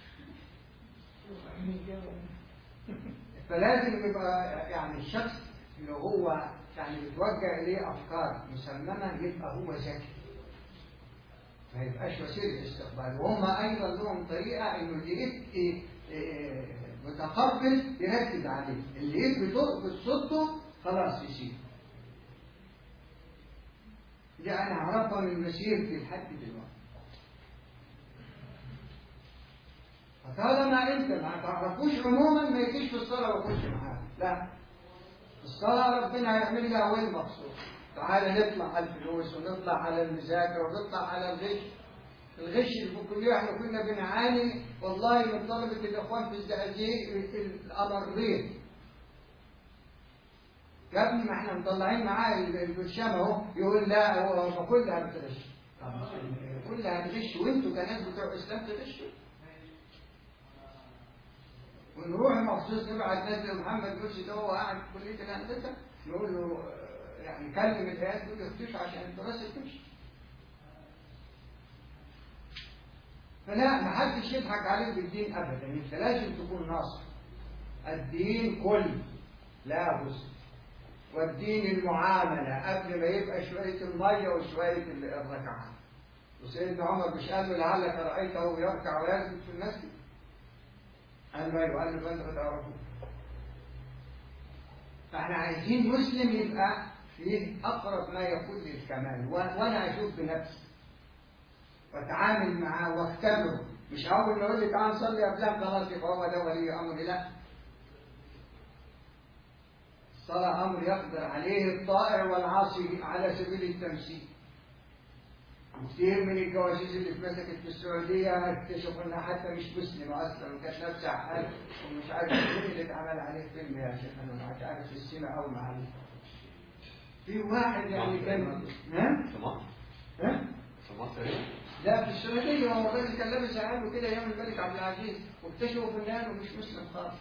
فلازم يبقى يعني الشخص اللي هو يعني بتوجه اليه افكار مسممه يبقى هو ذكي، ما يبقاش وسيله استقبال. وهم ايضا لهم طريقه انه اللي يبقى متقبل يركز عليه، اللي يبقى بتصده خلاص يسيب. دي انا اعرفها من مسيرتي لحد دلوقتي. فطالما انت ما تعرفوش عموما ما يجيش في الصلاه ويخش معاك، لا الصلاه ربنا هيعمل لها وين مخصوص. تعالى نطلع على الفلوس ونطلع على المذاكره ونطلع على الغش. الغش اللي في الكليه احنا كنا بنعاني والله من طلبه الاخوان في الزقازيق الامرين. يا ابني ما احنا مطلعين معاه البرشام اهو، يقول لا هو كلها بتغش. كلها بتغش وانتوا كناس بتوع اسلام تغشوا. ونروح مخصوص نبعت ناس لمحمد مرشد هو قاعد في كليه الهندسه نقول له يعني كلم الهيئات دول يختشوا عشان الدراسه تمشي. فلا ما حدش يضحك عليك بالدين ابدا، انت لازم تكون ناصح. الدين كل لا بص، والدين المعاملة قبل ما يبقى شوية المية وشوية الركعات. وسيدنا عمر مش قال له لعلك رأيته يركع ويسجد في المسجد؟ قال له أيوه، قال له فأنت بتعرفه. فاحنا عايزين مسلم يبقى فيه أقرب ما يكون للكمال، وأنا أشوف بنفسي وأتعامل معاه وأختبره، مش أول ما يقول لي تعال نصلي أفلام خلاص يبقى هو ده ولي أمري، لا. الصلاة أمر يقدر عليه الطائع والعاصي على سبيل التمثيل. كثير من الجواسيس اللي اتمسكت في السعودية اكتشفوا انها حتى مش مسلمة اصلا، وكانت نفسها حال ومش عارف مين اللي اتعمل عليه فيلم يا شيخ، انا مش عارف في السينما او معلم. في واحد يعني كان في مصر؟ في مصر ايه؟ لا في السعودية، هو الراجل كان لابس عامله كده ايام الملك عبد العزيز، واكتشفوا فنان ومش مسلم خالص.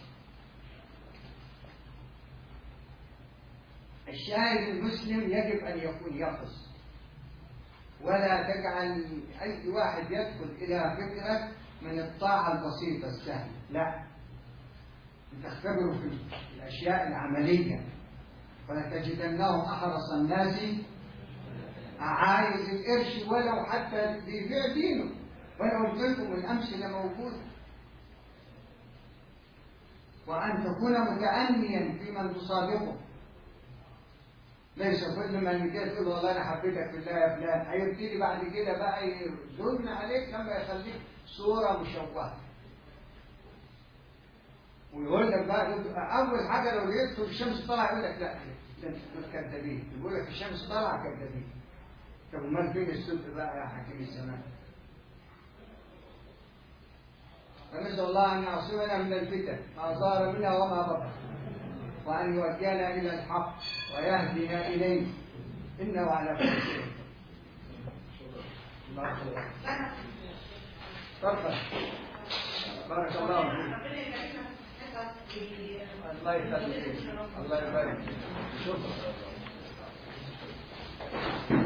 الشاهد المسلم يجب ان يكون يقظ، ولا تجعل أي واحد يدخل إلى فكرة من الطاعة البسيطة السهلة، لا، تختبره في الأشياء العملية. ولتجدنهم أحرص الناس عايز القرش ولو حتى بيبيع دينه. وأنا قلت لكم الأمثلة موجودة. وأن تكون متأنيا في من تصادقه، ليس كل ما يجي تقول والله انا حبيتك في الله يا فلان، هيبتدي بعد كده بقى يظن عليك لما يخليك صوره مشوهه. ويقول لك بقى اول حاجه لو لقيته الشمس طالعه يقول لك لا دول كذابين، يقول لك الشمس طالعه كذابين. طب امال فين الصدق بقى يا حكيم الزمان؟ فنسال الله ان يعصمنا من الفتن ما ظهر منها وما بطن، وأن يوجهنا إلى الحق ويهدينا إليه، إنه على كل شيء. تفضل. بارك الله فيك. الله يخليك. الله يبارك فيك. شكرا.